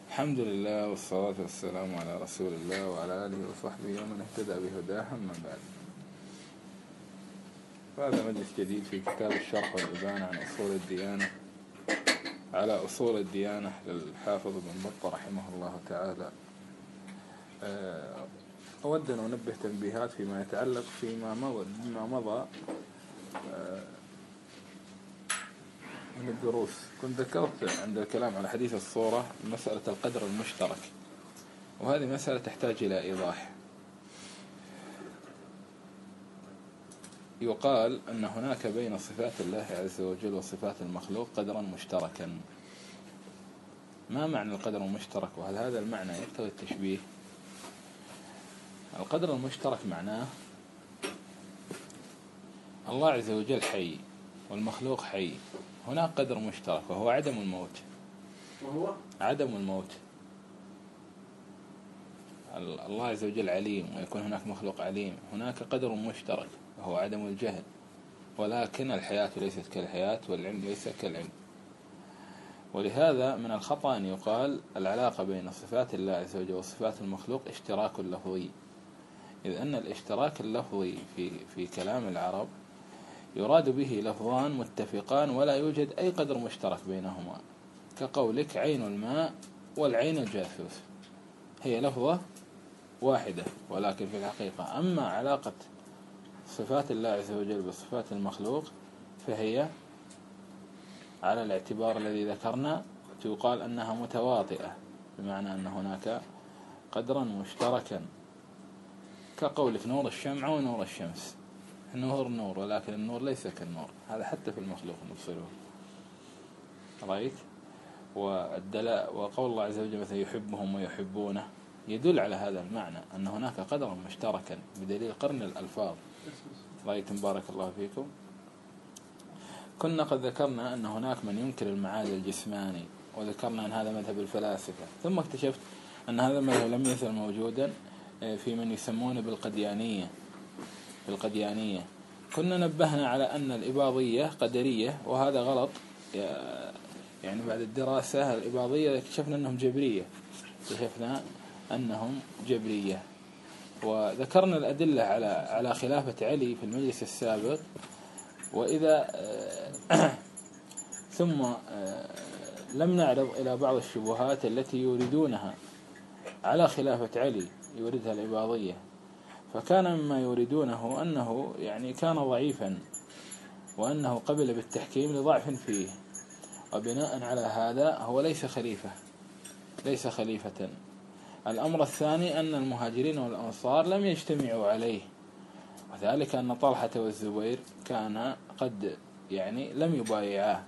الحمد لله والصلاة والسلام على رسول الله وعلى آله وصحبه ومن اهتدى بهداه، أما بعد. فهذا مجلس جديد في كتاب الشرح والإبانة عن أصول الديانة على أصول الديانة للحافظ بن بطة رحمه الله تعالى. أود أن أنبه تنبيهات فيما يتعلق فيما مضى من الدروس. كنت ذكرت عند الكلام على حديث الصورة مسألة القدر المشترك، وهذه مسألة تحتاج إلى إيضاح. يقال أن هناك بين صفات الله عز وجل وصفات المخلوق قدرا مشتركا. ما معنى القدر المشترك؟ وهل هذا المعنى يقتضي التشبيه؟ القدر المشترك معناه الله عز وجل حي والمخلوق حي، هناك قدر مشترك وهو عدم الموت. وهو عدم الموت. الله عز وجل عليم ويكون هناك مخلوق عليم، هناك قدر مشترك وهو عدم الجهل، ولكن الحياة ليست كالحياة والعلم ليس كالعلم. ولهذا من الخطأ أن يقال العلاقة بين صفات الله عز وجل وصفات المخلوق اشتراك لفظي، إذ أن الاشتراك اللفظي في كلام العرب يراد به لفظان متفقان ولا يوجد أي قدر مشترك بينهما، كقولك عين الماء والعين الجاثوث، هي لفظة واحدة ولكن في الحقيقة أما علاقة صفات الله عز وجل بصفات المخلوق فهي على الاعتبار الذي ذكرنا يقال أنها متواطئة، بمعنى أن هناك قدرا مشتركا، كقولك نور الشمعة ونور الشمس، النور نور ولكن النور ليس كالنور، هذا حتى في المخلوق نفصله. رأيت؟ وقول الله عز وجل مثلا يحبهم ويحبونه يدل على هذا المعنى، أن هناك قدرا مشتركا بدليل قرن الألفاظ. رأيت؟ بارك الله فيكم. كنا قد ذكرنا أن هناك من ينكر المعاد الجسماني، وذكرنا أن هذا مذهب الفلاسفة، ثم اكتشفت أن هذا المذهب لم يزل موجودا في من يسمونه بالقديانية. كنا نبهنا على أن الإباضية قدرية، وهذا غلط. يعني بعد الدراسة الإباضية اكتشفنا أنهم جبرية. وذكرنا الأدلة على خلافة علي في المجلس السابق. وإذا ثم لم نعرض إلى بعض الشبهات التي يوردونها على خلافة علي، يوردها الإباضية، فكان مما يريدونه أنه يعني كان ضعيفا، وأنه قبل بالتحكيم لضعف فيه، وبناء على هذا هو ليس خليفة. الأمر الثاني أن المهاجرين والأنصار لم يجتمعوا عليه، وذلك أن طلحة والزبير كان قد يعني لم يبايعاه.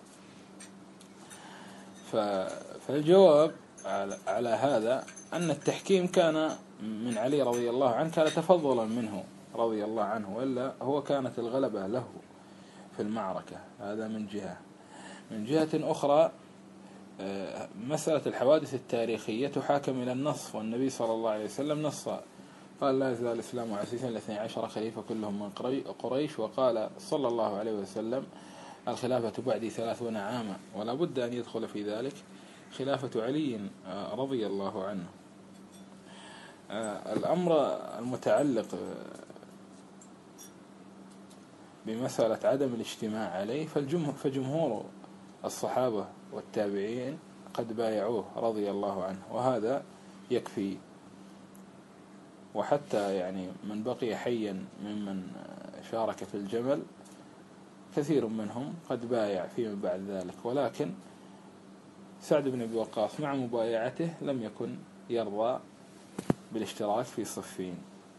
فالجواب على هذا أن التحكيم كان من علي رضي الله عنه، كان تفضلا منه رضي الله عنه، وإلا هو كانت الغلبة له في المعركة. هذا من جهة. من جهة أخرى مسألة الحوادث التاريخية تحاكم إلى النص، والنبي صلى الله عليه وسلم نص، قال لا يزال الإسلام عزيزا ل12 خليفة كلهم من قريش، وقال صلى الله عليه وسلم الخلافة بعدي 30 عاما، ولا بد أن يدخل في ذلك خلافة علي رضي الله عنه. الأمر المتعلق بمسألة عدم الاجتماع عليه فجمهور الصحابة والتابعين قد بايعوه رضي الله عنه، وهذا يكفي. وحتى يعني من بقي حيا ممن شارك في الجمل كثير منهم قد بايع فيما بعد ذلك، ولكن سعد بن أبي وقاص مع مبايعته لم يكن يرضى بالاشتراك في صفين.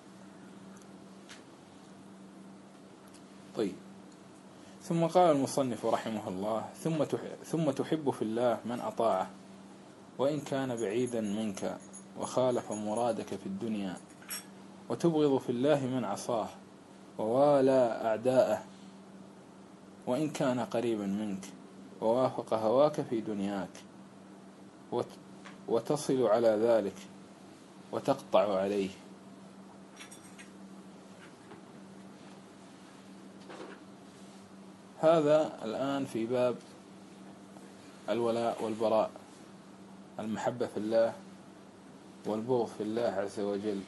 طيب، ثم قال المصنف رحمه الله: ثم تحب في الله من أطاعه وإن كان بعيدا منك وخالف مرادك في الدنيا، وتبغض في الله من عصاه ووالى أعداءه وإن كان قريبا منك ووافق هواك في دنياك، وتصل على ذلك وتقطع عليه. هذا الآن في باب الولاء والبراء. المحبة في الله والبغض في الله عز وجل.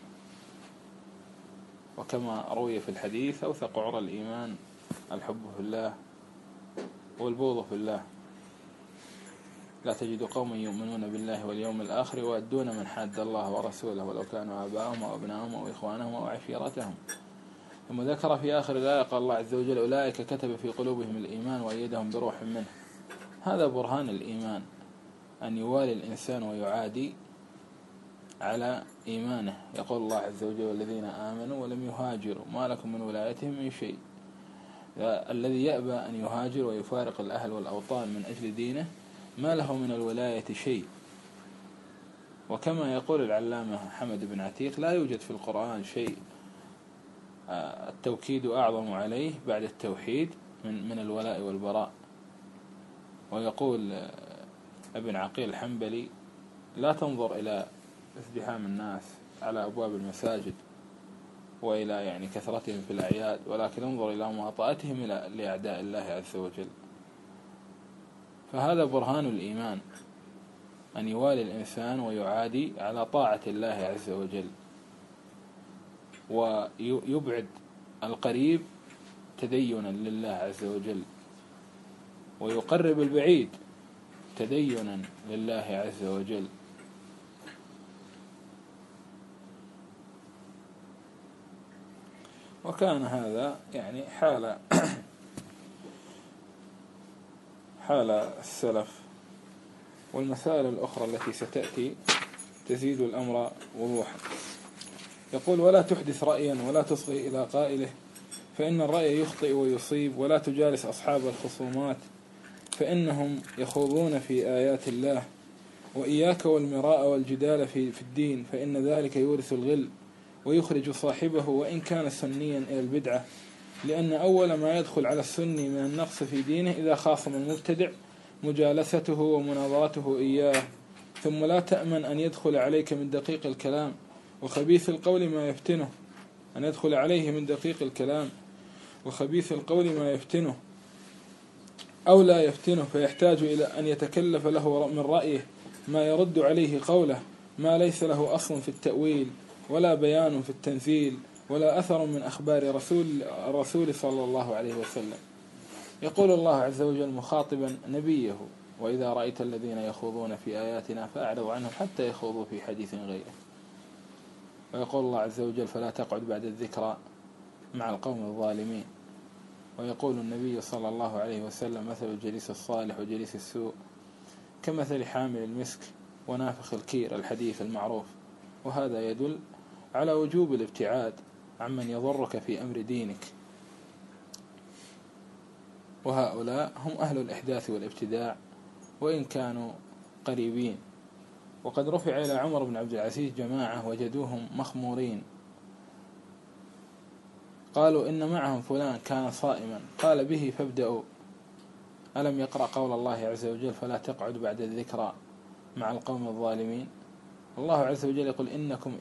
وكما روي في الحديث: أوثق عرى الإيمان الحب في الله والبغض في الله، لا تجد قوما يؤمنون بالله واليوم الآخر يوادون من حاد الله ورسوله ولو كانوا آباءهم أو أبناءهم أو إخوانهم أو عشيرتهم. ثم ذكر في آخر الآية قال الله عز وجل: أولئك كتب في قلوبهم الإيمان وأيدهم بروح منه. هذا برهان الإيمان، أن يوالي الإنسان ويعادي على إيمانه. يقول الله عز وجل: والذين آمنوا ولم يهاجروا ما لكم من ولايتهم من شيء. الذي يأبى أن يهاجر ويفارق الأهل والأوطان من أجل دينه ما له من الولاية شيء. وكما يقول العلامة حمد بن عتيق: لا يوجد في القرآن شيء التوكيد أعظم عليه بعد التوحيد من الولاء والبراء. ويقول ابن عقيل الحنبلي: لا تنظر إلى ازدحام الناس على أبواب المساجد وإلى كثرتهم في الأعياد، ولكن انظر إلى مواطأتهم لأعداء الله عز وجل. فهذا برهان الإيمان، أن يوالي الإنسان ويعادي على طاعة الله عز وجل، ويبعد القريب تدينا لله عز وجل، ويقرب البعيد تدينا لله عز وجل. وكان هذا حال السلف. والمسائل الأخرى التي ستأتي تزيد الأمر وضوحا. يقول: ولا تحدث رأيا ولا تصغي إلى قائله، فإن الرأي يخطئ ويصيب. ولا تجالس أصحاب الخصومات فإنهم يخوضون في آيات الله. وإياك والمراء والجدال في الدين، فإن ذلك يورث الغل ويخرج صاحبه وإن كان سنيا إلى البدعة. لأن أول ما يدخل على السني من النقص في دينه إذا خاصم المبتدع مجالسته ومناظرته إياه. ثم لا تأمن أن يدخل عليك من دقيق الكلام وخبيث القول ما يفتنه، أن يدخل عليه من دقيق الكلام وخبيث القول ما يفتنه أو لا يفتنه، فيحتاج إلى أن يتكلف له من رأيه ما يرد عليه قوله، ما ليس له أصل في التأويل ولا بيان في التنزيل ولا أثر من أخبار الرسول صلى الله عليه وسلم. يقول الله عز وجل مخاطبا نبيه: وإذا رأيت الذين يخوضون في آياتنا فأعرض عنهم حتى يخوضوا في حديث غيره. ويقول الله عز وجل: فلا تقعد بعد الذكرى مع القوم الظالمين. ويقول النبي صلى الله عليه وسلم: مثل الجليس الصالح وجليس السوء كمثل حامل المسك ونافخ الكير، الحديث المعروف. وهذا يدل على وجوب الابتعاد عمن يضرك في أمر دينك. وهؤلاء هم أهل الإحداث والابتداع وإن كانوا قريبين. وقد رفع إلى عمر بن عبد العزيز جماعة وجدوهم مخمورين، قالوا: إن معهم فلان كان صائما، قال: به فابدأوا. ألم يقرأ قول الله عز وجل: فلا تقعد بعد الذكرى مع القوم الظالمين. الله عز وجل يقول: إنكم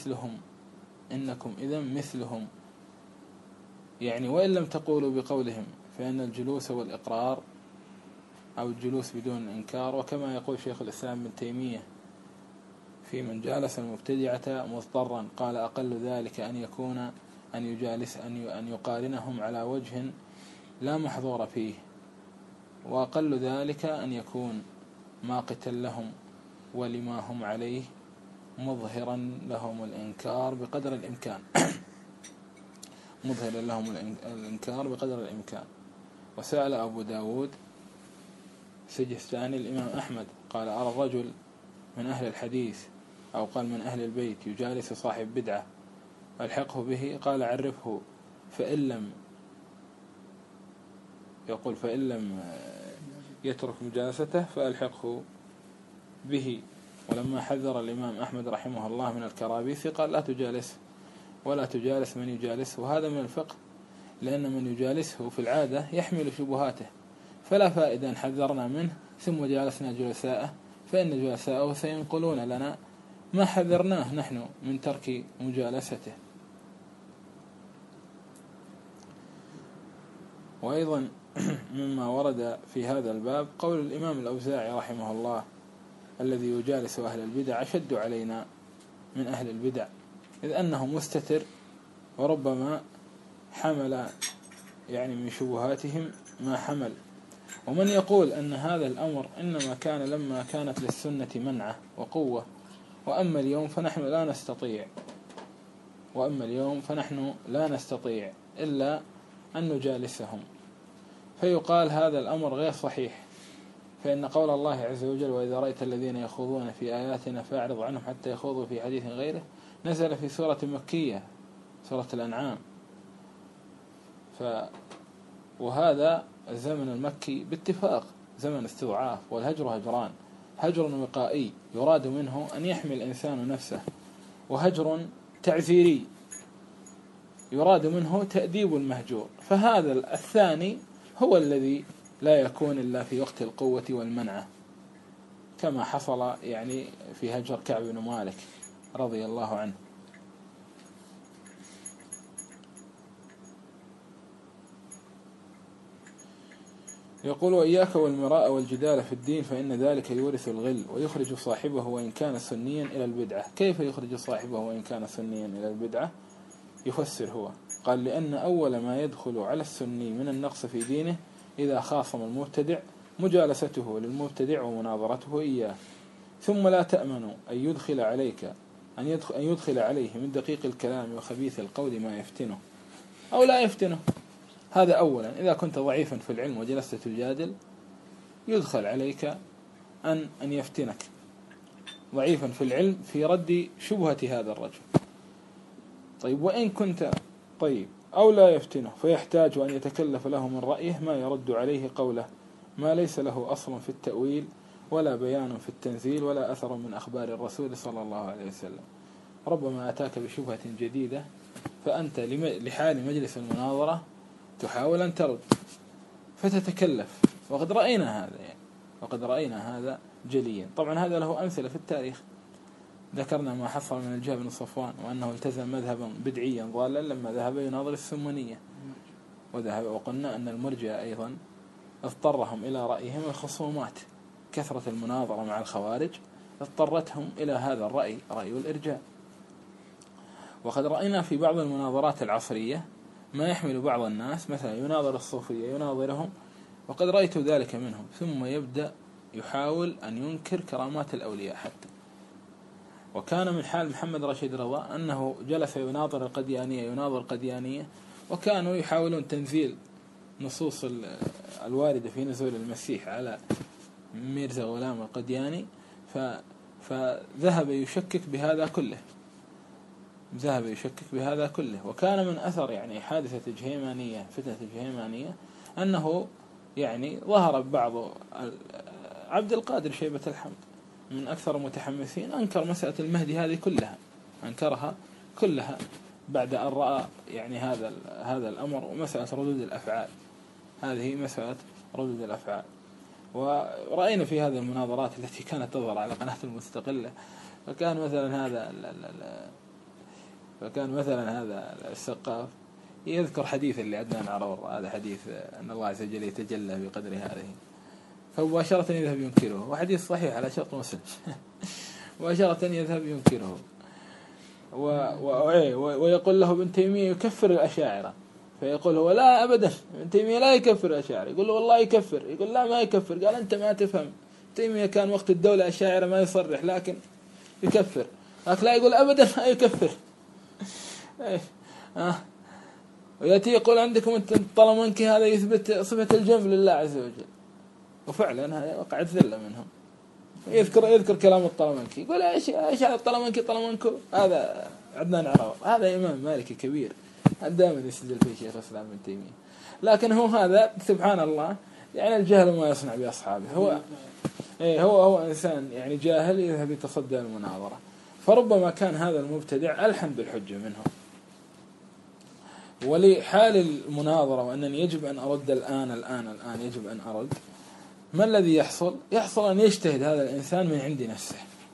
إذا مثلهم، وإن لم تقولوا بقولهم، فإن الجلوس والإقرار أو الجلوس بدون إنكار. وكما يقول شيخ الإسلام ابن تيمية في من جالس المبتدعة مضطرا، قال: أقل ذلك أن يقارنهم على وجه لا محظور فيه، وأقل ذلك أن يكون ماقتا لهم ولما هم عليه مظهرا لهم الإنكار بقدر الإمكان مظهرا لهم الإنكار بقدر الإمكان. وسأل أبو داود سجستاني الإمام أحمد قال: أرى الرجل من أهل الحديث أو قال من أهل البيت يجالس صاحب بدعة ألحقه به، قال: عرفه، فإن لم يترك مجالسته فألحقه به. ولما حذر الإمام أحمد رحمه الله من الكرابيس قال: لا تجالسه ولا تجالس من يجالسه. وهذا من الفقه، لأن من يجالسه في العادة يحمل شبهاته، فلا فائدة أن حذرنا منه ثم جالسنا جلساءه، فإن جلساءه سينقلون لنا ما حذرناه نحن من ترك مجالسته. وأيضا مما ورد في هذا الباب قول الإمام الأوزاعي رحمه الله: الذي يجالس أهل البدع أشد علينا من أهل البدع، إذ أنه مستتر وربما حمل يعني من شبهاتهم ما حمل. ومن يقول أن هذا الأمر إنما كان لما كانت للسنة منعة وقوة، وأما اليوم فنحن لا نستطيع إلا أن نجالسهم، فيقال هذا الأمر غير صحيح، فإن قول الله عز وجل: وإذا رأيت الذين يخوضون في آياتنا فأعرض عنهم حتى يخوضوا في حديث غيره، نزل في سورة مكية، سورة الأنعام. وهذا الزمن المكي باتفاق زمن استضعاف، والهجر هجران: هجر وقائي يراد منه أن يحمي الإنسان نفسه، وهجر تعزيري يراد منه تأديب المهجور. فهذا الثاني هو الذي لا يكون إلا في وقت القوة والمنعة، كما حصل يعني في هجر كعب بن مالك رضي الله عنه. يقول: وإياك والمراء والجدال في الدين فإن ذلك يورث الغل ويخرج صاحبه وإن كان سنيا إلى البدعة. كيف يخرج صاحبه وإن كان سنيا إلى البدعة؟ يفسر هو، قال: لأن أول ما يدخل على السني من النقص في دينه إذا خاصم المبتدع مجالسته للمبتدع ومناظرته إياه، ثم لا تأمن أن يدخل عليه من دقيق الكلام وخبيث القول ما يفتنه أو لا يفتنه. هذا أولا. إذا كنت ضعيفا في العلم وجلست تجادل يدخل عليك أن يفتنك، ضعيفا في العلم في رد شبهة هذا الرجل. طيب، وإن كنت أو لا يفتنه فيحتاج أن يتكلف له من رأيه ما يرد عليه قوله، ما ليس له أصل في التأويل ولا بيان في التنزيل ولا أثر من أخبار الرسول صلى الله عليه وسلم. ربما أتاك بشبهة جديدة فأنت لحال مجلس المناظرة تحاول أن ترد فتتكلف، وقد رأينا هذا جليا. طبعا هذا له أمثلة في التاريخ، ذكرنا ما حصل من الجهم بن صفوان وأنه التزم مذهبا بدعيا ضالا لما ذهب يناظر السمنية، وقلنا أن المرجئة أيضا اضطرهم إلى رأيهم الخصومات، كثرة المناظرة مع الخوارج اضطرتهم إلى هذا الرأي، رأي الإرجاء. وقد رأينا في بعض المناظرات العصرية ما يحمل بعض الناس مثلا يناظر الصوفية يناظرهم، وقد رأيت ذلك منهم، ثم يبدأ يحاول أن ينكر كرامات الأولياء حتى. وكان من حال محمد رشيد رضا أنه جلس يناظر القديانية، وكانوا يحاولون تنزيل نصوص الواردة في نزول المسيح على ميرزا غلام القدياني، فذهب يشكك بهذا كله. وكان من أثر يعني حادثة الجهيمانية، فتنة الجهيمانية، أنه يعني ظهر بعض عبد القادر شيبة الحمد من أكثر المتحمسين أنكر مسألة المهدي هذه أنكرها كلها بعد أن رأى يعني هذا الأمر. ومسألة ردود الأفعال، هذه مسألة ردود الأفعال. ورأينا في هذه المناظرات التي كانت تظهر على قناة المستقلة، فكان مثلا هذا السقاف يذكر حديث اللي عدنان عرور، هذا حديث أن الله عز وجل يتجلى بقدر هذه، فمباشرة يذهب ينكره، وحديث صحيح على شرط مسلم مباشرة يذهب ينكره، ويقول له ابن تيمية يكفر الأشاعرة، فيقول هو لا أبدا، ابن تيمية لا يكفر الأشاعرة. يقول له والله يكفر، يقول لا ما يكفر. قال أنت ما تفهم، تيمية كان وقت الدولة أشاعرة ما يصرح لكن يكفر، لكن لا يقول أبدا ما يكفر. ويأتي يقول عندكم الطلمنكي هذا يثبت صفة الجنب لله عز وجل، وفعلا هذا وقعت ذلة منهم. يذكر كلام الطلمنكي، يقول ايش هذا طلمنكو، هذا عدنان عراور، هذا إمام مالكي كبير دائما يستدل فيه شيخ الإسلام ابن تيمية. لكن هو هذا سبحان الله يعني الجهل ما يصنع بأصحابه. هو إنسان يعني جاهل يذهب يتصدى المناظرة، فربما كان هذا المبتدع ألحن بالحجة منه. ولحال المناظرة وأنني يجب أن أرد الآن يجب أن أرد، ما الذي يحصل أن يجتهد هذا الإنسان من عند نفسه،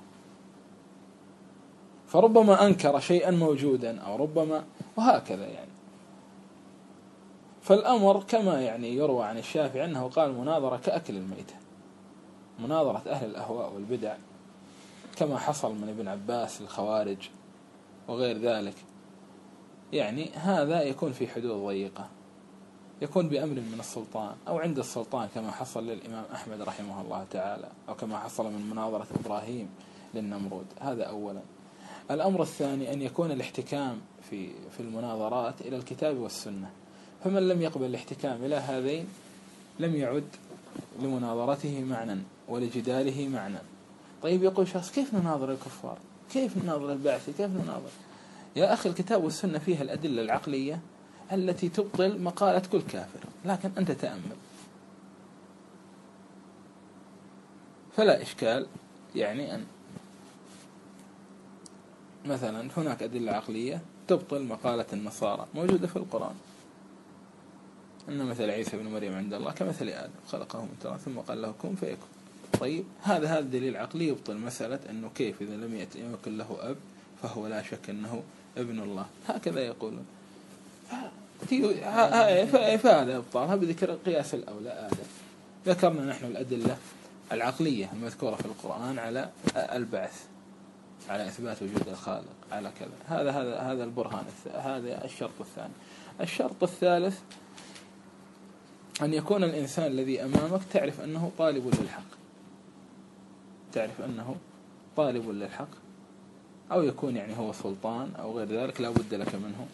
فربما أنكر شيئا موجودا أو ربما وهكذا يعني. فالأمر كما يعني يروى عن الشافعي أنه قال: مناظرة كأكل الميتة، مناظرة أهل الأهواء والبدع كما حصل من ابن عباس الخوارج وغير ذلك، يعني هذا يكون في حدود ضيقة، يكون بأمر من السلطان أو عند السلطان كما حصل للإمام أحمد رحمه الله تعالى، أو كما حصل من مناظرة إبراهيم للنمرود. هذا أولا. الأمر الثاني أن يكون الاحتكام في المناظرات إلى الكتاب والسنة، فمن لم يقبل الاحتكام إلى هذين لم يعد لمناظرته معنى ولجداله معنى. طيب يقول شخص كيف نناظر الكفار؟ كيف نناظر البعثي؟ كيف نناظر؟ يا أخي الكتاب والسنة فيها الأدلة العقلية التي تبطل مقالة كل كافر، لكن أنت تأمل، فلا إشكال يعني أن مثلا هناك أدلة عقلية تبطل مقالة النصارى موجودة في القرآن، أن مثل عيسى بن مريم عند الله كمثل آدم خلقه من تراب ثم قال له كن فيكون. طيب هذا دليل عقلي يبطل مسألة أنه كيف إذا لم يكن له أب فهو لا شك أنه ابن الله، هكذا يقولون. فهذا إبطالها بذكر قياس الأولى آدم. ذكرنا نحن الأدلة العقلية المذكورة في القرآن على البعث، على إثبات وجود الخالق، على كذا. هذا البرهان، هذا الشرط الثاني. الشرط الثالث أن يكون الإنسان الذي أمامك تعرف أنه طالب للحق، تعرف أنه طالب للحق، أو يكون يعني هو سلطان أو غير ذلك لا بد لك منه.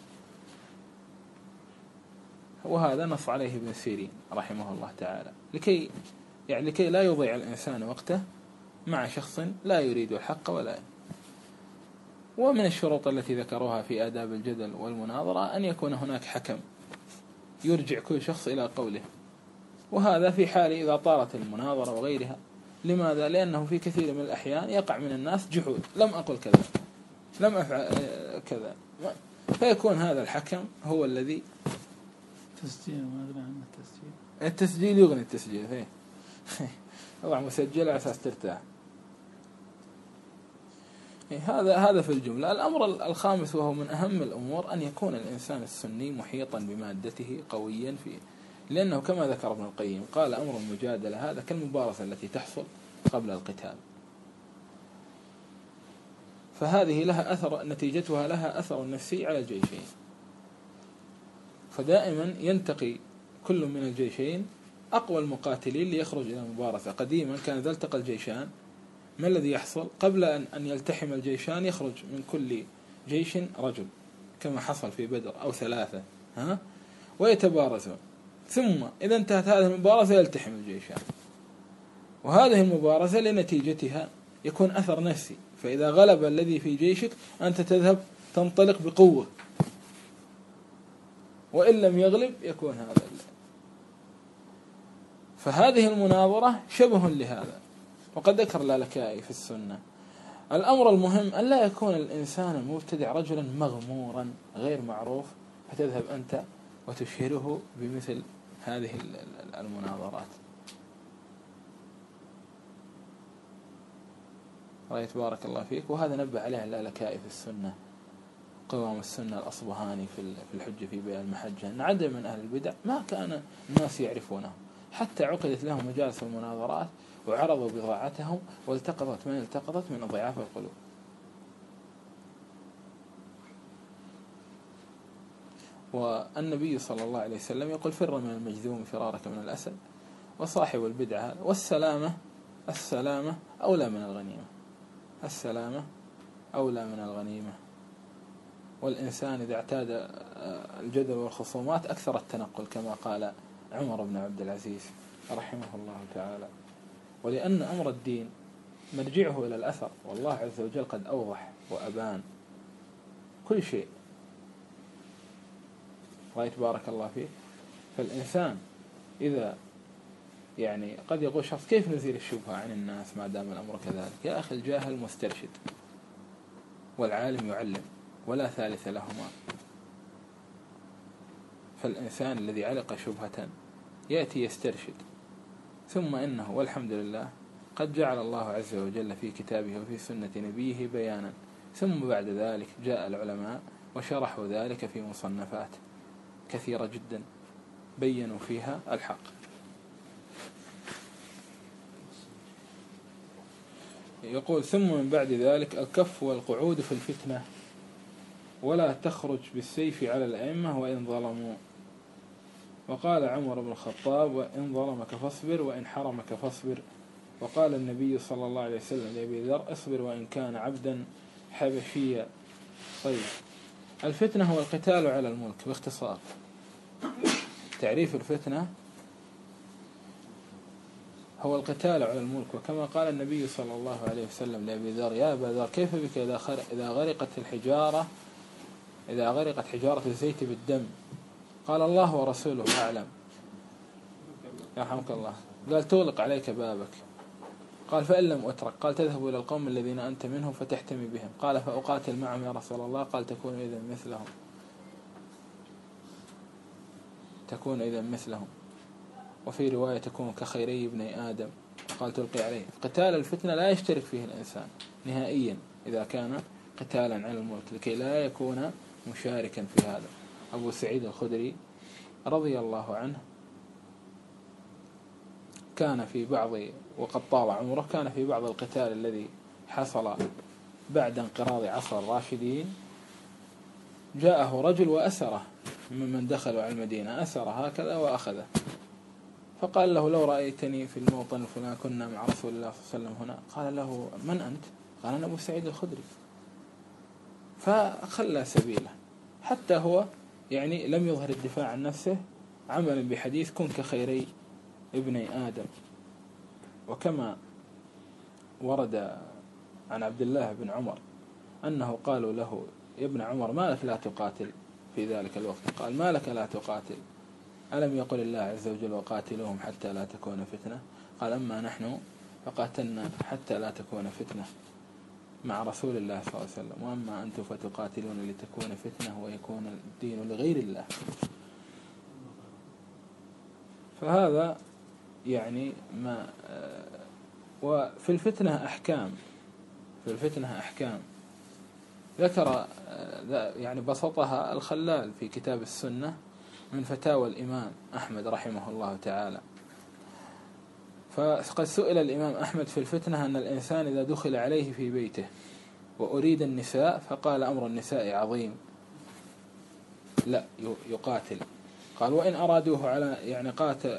وهذا نص عليه ابن سيرين رحمه الله تعالى، لكي لا يضيع الإنسان وقته مع شخص لا يريد الحق ولا. ومن الشروط التي ذكروها في آداب الجدل والمناظرة أن يكون هناك حكم يرجع كل شخص إلى قوله، وهذا في حال إذا طالت المناظرة وغيرها. لماذا؟ لأنه في كثير من الأحيان يقع من الناس جحود، لم أقل كذا، لم أفعل كذا، فيكون هذا الحكم هو الذي تسجيل. ما أدري عن التسجيل يغني التسجيل فيه طبعا مسجل على أساس ترتاح. هذا في الجملة. الأمر الخامس وهو من أهم الأمور أن يكون الإنسان السني محيطا بمادته قويا فيه، لأنه كما ذكر ابن القيم قال أمر المجادلة هذا كالمبارزة التي تحصل قبل القتال، فهذه لها أثر، نتيجتها لها أثر نفسي على الجيشين. فدائما ينتقي كل من الجيشين أقوى المقاتلين ليخرج إلى المبارزة. قديما كان إذا التقى الجيشان ما الذي يحصل؟ قبل أن يلتحم الجيشان يخرج من كل جيش رجل كما حصل في بدر أو 3 ويتبارزون، ثم إذا انتهت هذه المبارزة يلتحم الجيشان، وهذه المبارزة لنتيجتها يكون أثر نفسي، فإذا غلب الذي في جيشك أنت تذهب تنطلق بقوة، وإن لم يغلب يكون هذا. فهذه المناظرة شبه لهذا، وقد ذكر اللالكائي في السنة. الأمر المهم أن لا يكون الإنسان المبتدع رجلا مغمورا غير معروف فتذهب أنت وتشهره بمثل هذه المناظرات. رأيت بارك الله فيك. وهذا نبه عليه اللالكائي في السنة، قوام السنة الأصبهاني في الحجة في بيان المحجة، أن عدد من أهل البدع ما كان الناس يعرفونه، حتى عقدت لهم مجالس المناظرات وعرضوا بضاعتهم والتقطت من التقطت من ضعاف القلوب. والنبي صلى الله عليه وسلم يقول فر من المجذوم فرارك من الأسد، وصاحب البدعة السلامة أولى من الغنيمة، السلامة أولى من الغنيمة. والإنسان إذا اعتاد الجدل والخصومات أكثر التنقل كما قال عمر بن عبد العزيز رحمه الله تعالى. ولأن أمر الدين مرجعه إلى الأثر، والله عز وجل قد أوضح وأبان كل شيء. رأيت بارك الله فيه. فالإنسان إذا يعني قد يقول شخص كيف نزيل الشبهة عن الناس ما دام الأمر كذلك؟ يا أخي الجاهل مسترشد والعالم يعلم ولا ثالث لهما. فالإنسان الذي علق شبهة يأتي يسترشد، ثم إنه والحمد لله قد جعل الله عز وجل في كتابه وفي سنة نبيه بيانا، ثم بعد ذلك جاء العلماء وشرحوا ذلك في مصنفات كثيرة جدا بينوا فيها الحق. يقول ثم من بعد ذلك الكف والقعود في الفتنة، ولا تخرج بالسيف على الأئمة وإن ظلموا. وقال عمر بن الخطاب وإن ظلمك فاصبر وإن حرمك فاصبر. وقال النبي صلى الله عليه وسلم لأبي ذر اصبر وإن كان عبدا حبشيا. طيب، الفتنة هو القتال على الملك باختصار. تعريف الفتنة هو القتال على الملك، وكما قال النبي صلى الله عليه وسلم لأبي ذر يا أبا ذر كيف بك إذا غرقت حجارة الزيت بالدم؟ قال الله ورسوله أعلم. يرحمك الله. قال تغلق عليك بابك. قال فإن لم أترك؟ قال تذهب إلى القوم الذين أنت منهم فتحتمي بهم. قال فأقاتل معهم يا رسول الله؟ قال تكون إذا مثلهم. وفي رواية تكون كخيري ابني آدم. قال تلقي عليه. قتال الفتنة لا يشترك فيه الإنسان نهائيا إذا كان قتالا على الملك، لكي لا يكون مشاركا في هذا. أبو سعيد الخدري رضي الله عنه كان في بعض، وقد طال عمره، كان في بعض القتال الذي حصل بعد انقراض عصر الراشدين، جاءه رجل وأسره ممن دخلوا على المدينة، أسره هكذا وأخذه، فقال له لو رأيتني في الموطن الفلاني كنا مع رسول الله صلى الله عليه وسلم هنا. قال له من أنت؟ قال أنا أبو سعيد الخدري. فخلى سبيله، حتى هو يعني لم يظهر الدفاع عن نفسه عملا بحديث كن كخيري ابني آدم. وكما ورد عن عبد الله بن عمر أنه قالوا له يا ابن عمر ما لك لا تقاتل في ذلك الوقت؟ قال ما لك لا تقاتل؟ ألم يقل الله عز وجل وقاتلوهم حتى لا تكون فتنة؟ قال أما نحن فقاتلنا حتى لا تكون فتنة مع رسول الله صلى الله عليه وسلم، وأما أنتم فتقاتلون لتكون فتنة ويكون الدين لغير الله. فهذا يعني ما وفي الفتنة أحكام ذكر يعني بسطها الخلال في كتاب السنة من فتاوى الإمام أحمد رحمه الله تعالى. فقد سئل الإمام أحمد في الفتنة أن الإنسان إذا دخل عليه في بيته وأريد النساء فقال أمر النساء عظيم لا يقاتل. قال وإن أرادوه على يعني قاتل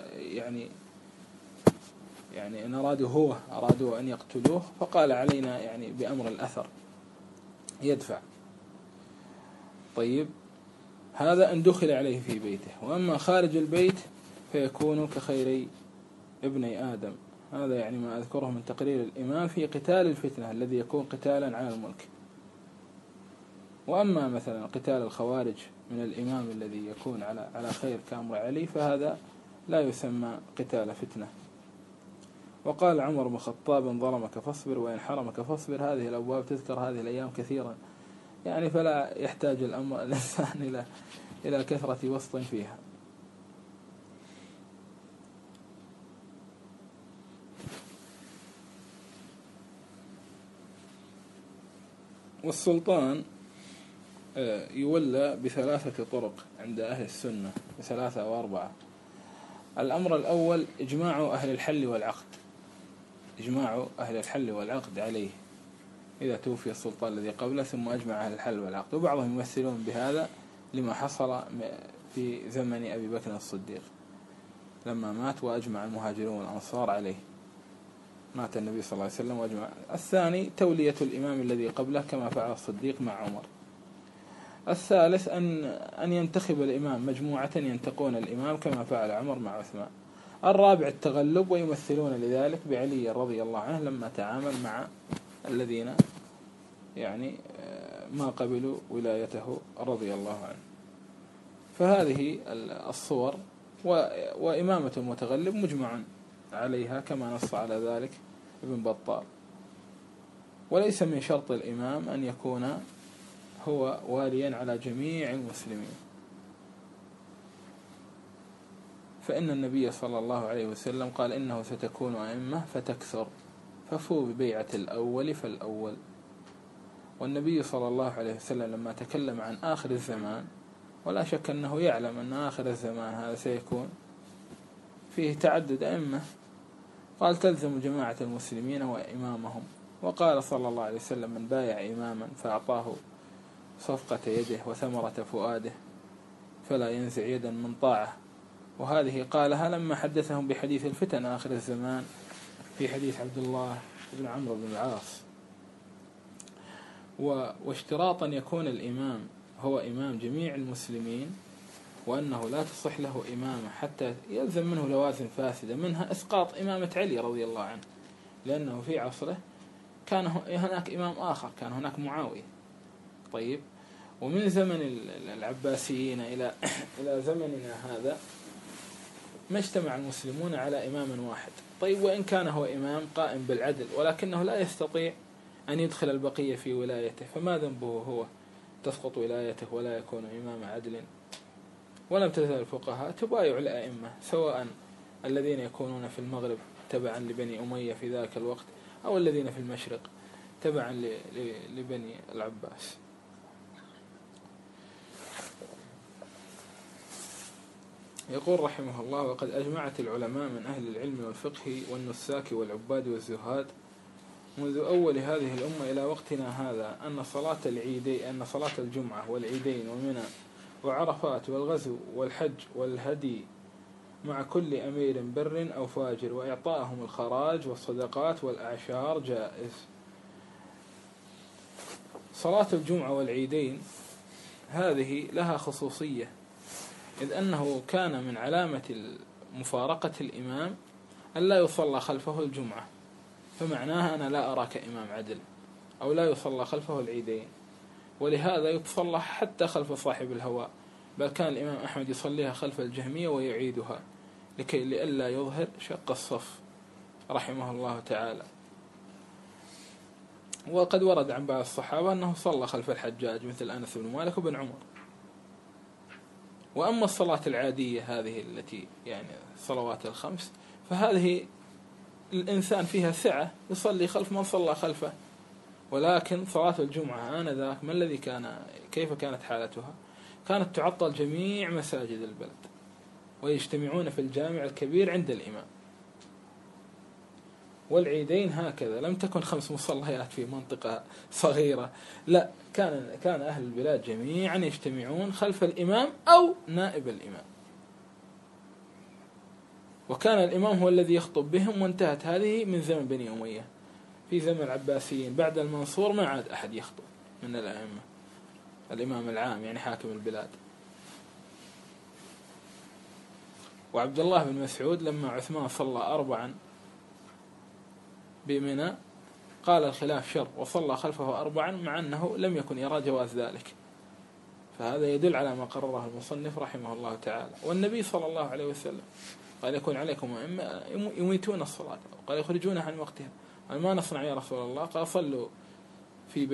يعني إن أرادوا أن يقتلوه فقال علينا يعني بأمر الأثر يدفع. طيب، هذا أن دخل عليه في بيته. وأما خارج البيت فيكون كخيري ابني آدم. هذا يعني ما أذكره من تقرير الإمام في قتال الفتنة الذي يكون قتالا على الملك. وأما مثلا قتال الخوارج من الإمام الذي يكون على خير كأمر علي فهذا لا يسمى قتال فتنة. وقال عمر بن الخطاب إن ظلمك فاصبر وإن حرمك فاصبر. هذه الأبواب تذكر هذه الأيام كثيرا، يعني فلا يحتاج الإنسان إلى كثرة وسط فيها. والسلطان يولى بثلاثة طرق عند أهل السنة، بثلاثة أو أربعة. الأمر الأول إجماع أهل الحل والعقد عليه إذا توفي السلطان الذي قبله ثم أجمع أهل الحل والعقد. وبعضهم يمثلون بهذا لما حصل في زمن أبي بكر الصديق لما مات وأجمع المهاجرون والأنصار عليه، مات النبي صلى الله عليه وسلم وأجمع. الثاني تولية الإمام الذي قبله كما فعل الصديق مع عمر. الثالث أن ينتخب الإمام مجموعة ينتقون الإمام كما فعل عمر مع عثمان. الرابع التغلب، ويمثلون لذلك بعلي رضي الله عنه لما تعامل مع الذين يعني ما قبلوا ولايته رضي الله عنه. فهذه الصور. وإمامة المتغلب مجمع عليها كما نص على ذلك ابن بطال. وليس من شرط الإمام أن يكون هو واليا على جميع المسلمين، فإن النبي صلى الله عليه وسلم قال إنه ستكون أئمة فتكثر ففوا ببيعة الأول فالأول. والنبي صلى الله عليه وسلم لما تكلم عن آخر الزمان، ولا شك أنه يعلم أن آخر الزمان هذا سيكون فيه تعدد أئمة، قال تلزم جماعة المسلمين وإمامهم وقال صلى الله عليه وسلم: من بايع إماما فأعطاه صفقة يده وثمرة فؤاده فلا ينزع يدا من طاعة. وهذه قالها لما حدثهم بحديث الفتن آخر الزمان في حديث عبد الله بن عمرو بن العاص. واشتراطا يكون الإمام هو إمام جميع المسلمين، وأنه لا تصح له إمامة حتى يلزم منه لوازم فاسدة، منها إسقاط إمامة علي رضي الله عنه، لأنه في عصره كان هناك إمام آخر، كان هناك معاوية. طيب، ومن زمن العباسيين إلى زمننا هذا ما اجتمع المسلمون على إمام واحد. طيب، وإن كان هو إمام قائم بالعدل ولكنه لا يستطيع أن يدخل البقية في ولايته، فما ذنبه هو تسقط ولايته ولا يكون إمام عدل؟ ولم تزال الفقهاء تبايع الأئمة، سواء الذين يكونون في المغرب تبعا لبني أمية في ذاك الوقت، أو الذين في المشرق تبعا لبني العباس. يقول رحمه الله: وقد أجمعت العلماء من أهل العلم والفقه والنساك والعباد والزهاد منذ أول هذه الأمة إلى وقتنا هذا أن صلاة الجمعة والعيدين ومنى وعرفات والغزو والحج والهدي مع كل أمير بر أو فاجر وإعطائهم الخراج والصدقات والأعشار جائز. صلاة الجمعة والعيدين هذه لها خصوصية، إذ أنه كان من علامة مفارقة الإمام أن لا يصلى خلفه الجمعة، فمعناها أنا لا أراك إمام عدل، أو لا يصلى خلفه العيدين. ولهذا يتصلى حتى خلف صاحب الهواء، بل كان الإمام أحمد يصليها خلف الجهمية ويعيدها لئلا يظهر شق الصف رحمه الله تعالى. وقد ورد عن بعض الصحابة أنه صلى خلف الحجاج مثل أنس بن مالك وبن عمر. وأما الصلاة العادية هذه التي يعني الصلوات الخمس، فهذه الإنسان فيها سعة يصلي خلف من صلى خلفه. ولكن صلاة الجمعة آنذاك كيف كانت حالتها؟ كانت تعطل جميع مساجد البلد ويجتمعون في الجامع الكبير عند الإمام. والعيدين هكذا، لم تكن 5 مصليات في منطقة صغيرة، لا، كان أهل البلاد جميعا يجتمعون خلف الإمام أو نائب الإمام، وكان الإمام هو الذي يخطب بهم. وانتهت هذه من زمن بني أمية. في زمن العباسيين بعد المنصور ما عاد أحد يخطب من الأئمة، الإمام العام يعني حاكم البلاد. وعبد الله بن مسعود لما عثمان صلى 4 بمنى قال الخلاف شر، وصلى خلفه 4 مع أنه لم يكن يرى جواز ذلك. فهذا يدل على ما قرره المصنف رحمه الله تعالى. والنبي صلى الله عليه وسلم قال: يكون عليكم أئمة يميتون الصلاة، قال: يخرجونها عن وقتها. قال: ما نصنع يا رسول الله؟ قال: صلوا في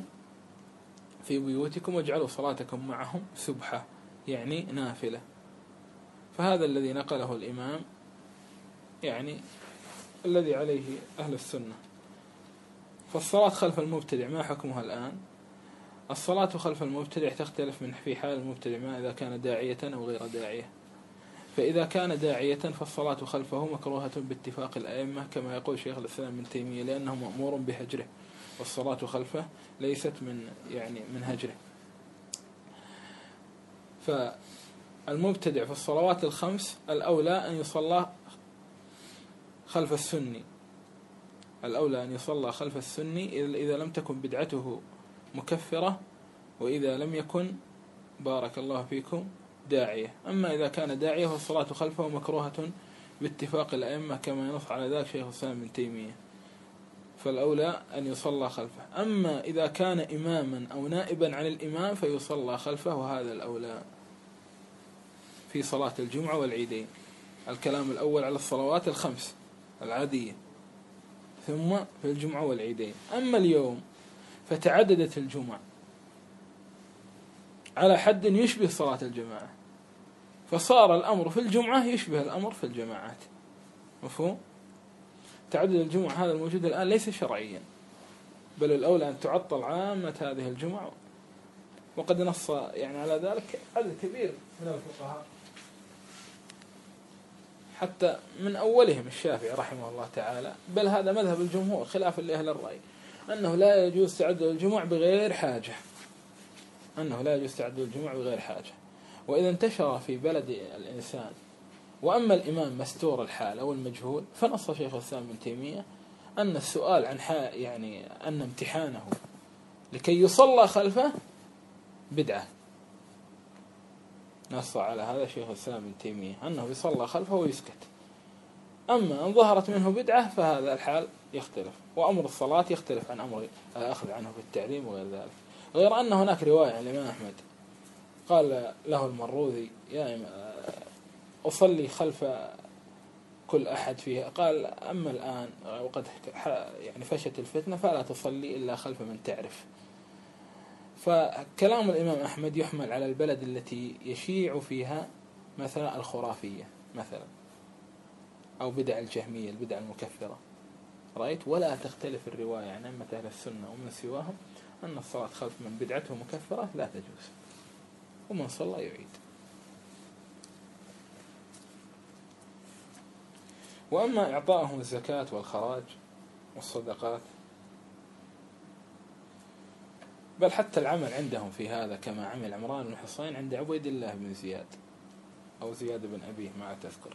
بيوتكم واجعلوا صلاتكم معهم سبحة، يعني نافلة. فهذا الذي نقله الإمام، يعني الذي عليه أهل السنة. فالصلاة خلف المبتدع ما حكمها الآن؟ الصلاة خلف المبتدع تختلف من في حال المبتدع ما إذا كان داعية أو غير داعية. فإذا كان داعية فالصلاة خلفه مكروهة باتفاق الأئمة كما يقول شيخ الإسلام ابن تيمية، لأنه مأمور بهجره، والصلاة خلفه ليست من هجره. فالمبتدع في الصلوات الخمس الأولى أن يصلى خلف السني، الأولى أن يصلى خلف السني إذا لم تكن بدعته مكفرة، وإذا لم يكن بارك الله فيكم داعية. أما إذا كان داعية فالصلاة خلفه مكروهة باتفاق الأئمة كما ينص على ذلك شيخ الإسلام ابن تيمية، فالأولى أن يصلى خلفه. أما إذا كان إماما أو نائبا عن الإمام فيصلى خلفه، وهذا الأولى في صلاة الجمعة والعيدين. الكلام الأول على الصلوات الخمس العادية، ثم في الجمعة والعيدين. أما اليوم فتعددت الجمعة على حد يشبه صلاة الجماعة، فصار الأمر في الجمعة يشبه الأمر في الجماعات. مفهوم؟ تعدد الجمعة هذا الموجود الآن ليس شرعيا، بل الأولى أن تعطل عامة هذه الجمعة. وقد نص على ذلك عدد كبير من الفقهاء، حتى من أولهم الشافعي رحمه الله تعالى، بل هذا مذهب الجمهور خلافا لأهل الرأي. أنه لا يجوز تعدد الجمع بغير حاجة، أنه لا يجوز تعدد الجمع بغير حاجة. وإذا انتشر في بلد الإنسان وأما الإمام مستور الحال أو المجهول، فنص شيخ الإسلام ابن تيمية أن السؤال عن يعني أن امتحانه لكي يصلى خلفه بدعة. نص على هذا شيخ الإسلام ابن تيمية أنه يصلى خلفه ويسكت. أما أن ظهرت منه بدعة فهذا الحال يختلف، وأمر الصلاة يختلف عن أمر الأخذ عنه في التعليم وغير ذلك. غير أن هناك رواية عن الإمام أحمد قال له المروذي: يا أصلي خلف كل أحد فيها، قال: أما الآن وقد يعني فشت الفتنة فلا تصلي إلا خلف من تعرف. فكلام الإمام أحمد يحمل على البلد التي يشيع فيها مثلا الخرافية مثلا، أو بدع الجهمية، البدع المكفرة، رأيت؟ ولا تختلف الرواية عن أئمة أهل السنة ومن سواهم أن الصلاة خلف من بدعته مكفرة لا تجوز، ومن صلى يعيد. وأما إعطائهم الزكاة والخراج والصدقات، بل حتى العمل عندهم في هذا كما عمل عمران بن حصين عند عبيد الله بن زياد أو زياد بن أبيه ما تذكر.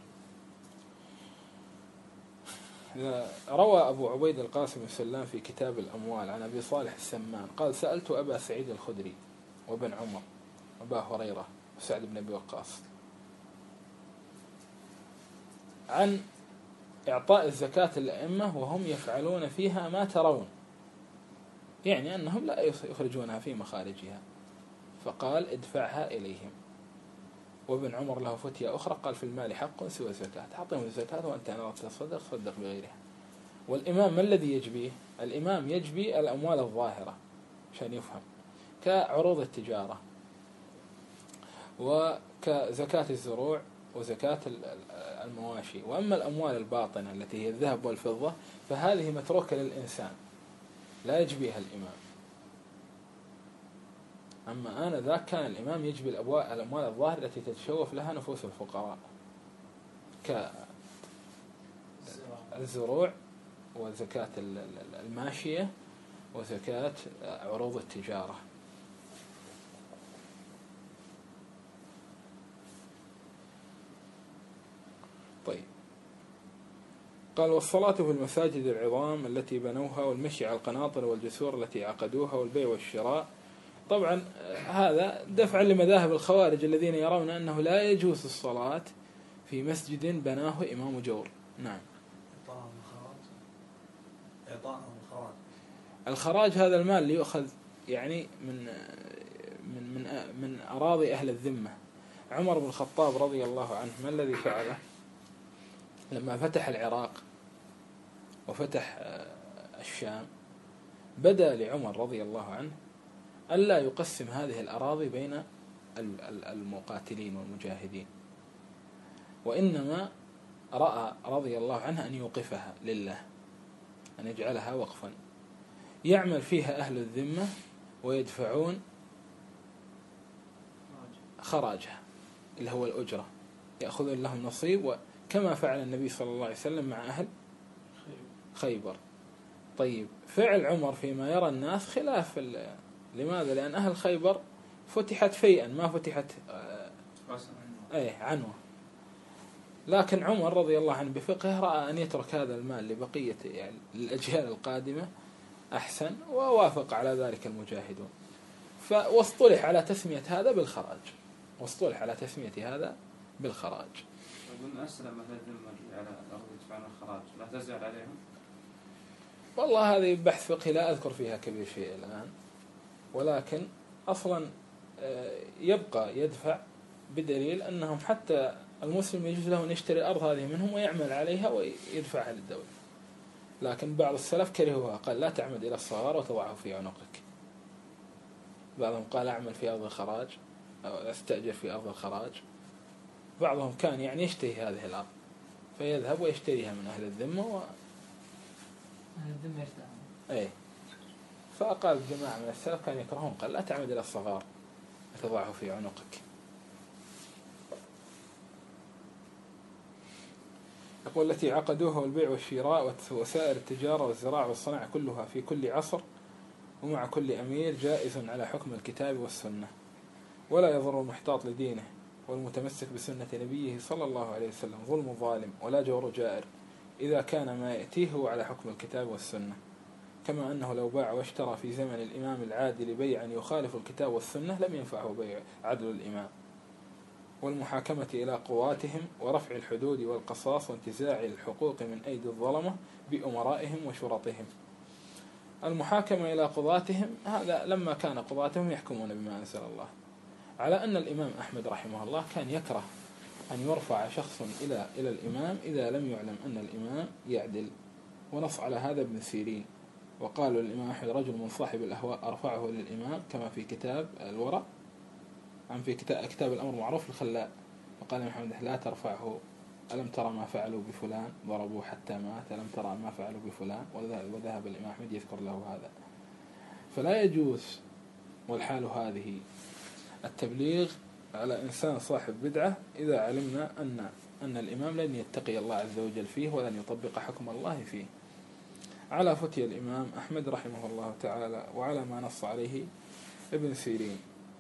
روى أبو عبيد القاسم بن سلام في كتاب الأموال عن أبي صالح السمان قال: سألت أبا سعيد الخدري وابن عمر وأبا هريرة وسعد بن أبي وقاص عن إعطاء الزكاة للأئمة وهم يفعلون فيها ما ترون، يعني أنهم لا يخرجونها في مخارجها، فقال: ادفعها إليهم. وابن عمر له فتية أخرى قال: في المال حق سوى الزكاة، أعطهم الزكاة وأنت أنا تصدق صدق بغيرها. والإمام ما الذي يجبيه؟ الإمام يجبي الأموال الظاهرة عشان يفهم، كعروض التجارة وكزكاة الزروع وزكاة المواشي. وأما الأموال الباطنة التي هي الذهب والفضة فهذه متروكة للإنسان لا يجبيها الإمام. أما آنذاك كان الإمام يجبي الأموال الظاهرة التي تتشوف لها نفوس الفقراء كالزروع وزكاة الماشية وزكاة عروض التجارة. طيب، قال: والصلاة في المساجد العظام التي بنوها، والمشي على القناطر والجسور التي عقدوها، والبيع والشراء. طبعا هذا دفعا لمذاهب الخوارج الذين يرون أنه لا يجوز الصلاة في مسجد بناه إمام جور. نعم. إعطاءهم الخراج هذا المال اللي يؤخذ يعني من أراضي أهل الذمة. عمر بن الخطاب رضي الله عنه ما الذي فعله لما فتح العراق وفتح الشام؟ بدأ لعمر رضي الله عنه ألا يقسم هذه الأراضي بين المقاتلين والمجاهدين، وإنما رأى رضي الله عنه أن يوقفها لله، أن يجعلها وقفا يعمل فيها أهل الذمة ويدفعون خراجها اللي هو الأجرة، يأخذون لهم نصيب، كما فعل النبي صلى الله عليه وسلم مع أهل خيبر. طيب، فعل عمر فيما يرى الناس خلاف لماذا؟ لأن أهل خيبر فتحت فيئا ما فتحت عنوة، لكن عمر رضي الله عنه بفقه رأى أن يترك هذا المال لبقية يعني للأجيال القادمة أحسن، ووافق على ذلك المجاهدون. واصطلح على تسمية هذا بالخراج، واصطلح على تسمية هذا بالخراج. أظن أسلم مثل الذمة على الأرض يدفعون الخراج، لا تزعل عليهم؟ والله هذه بحث فقهي لا أذكر فيها كبير شيء الآن، ولكن أصلا يبقى يدفع بدليل أنهم حتى المسلم يجوز له أن يشتري الأرض هذه منهم ويعمل عليها ويدفعها للدولة، لكن بعض السلف كرهوها، قال: لا تعمد إلى الصغار وتضعه في عنقك. بعضهم قال: أعمل في أرض الخراج أو أستأجر في أرض الخراج. بعضهم كان يعني يشتري هذه الأرض فيذهب ويشتريها من أهل الذمة أهل الذمة يرتاحون. أي، فقال جماعة من السلف كان يكرهون، قال: لا تعمد إلى الصغار وتضعه في عنقك. يقول التي عقدوها والبيع والشراء وسائر التجارة والزراعة والصناعة كلها في كل عصر ومع كل أمير جائز على حكم الكتاب والسنة، ولا يضر المحتاط لدينه والمتمسك بسنة نبيه صلى الله عليه وسلم ظلم ظالم ولا جور جائر إذا كان ما يأتيه هو على حكم الكتاب والسنة، كما أنه لو باع واشترى في زمن الإمام العادل بيعا يخالف الكتاب والسنة لم ينفعه بيع عدل الإمام، والمحاكمة إلى قواتهم ورفع الحدود والقصاص وانتزاع الحقوق من أيدي الظلمة بأمرائهم وشرطهم. المحاكمة إلى قضاتهم هذا لما كان قضاتهم يحكمون بما أنزل الله، على أن الإمام أحمد رحمه الله كان يكره أن يرفع شخص إلى الإمام إذا لم يعلم أن الإمام يعدل، ونص على هذا ابن سيرين، وقالوا الإمام أحمد رجل من صاحب الأهواء أرفعه للإمام كما في كتاب الورع في كتاب الأمر معروف الخلاء، وقال محمد لا ترفعه، ألم ترى ما فعلوا بفلان ضربوه حتى مات، ألم ترى ما فعلوا بفلان، وذهب الإمام أحمد يذكر له هذا. فلا يجوز والحال هذه التبليغ على إنسان صاحب بدعة إذا علمنا أن الإمام لن يتقي الله عز وجل فيه ولن يطبق حكم الله فيه، على فتي الإمام أحمد رحمه الله تعالى وعلى ما نص عليه ابن سيرين.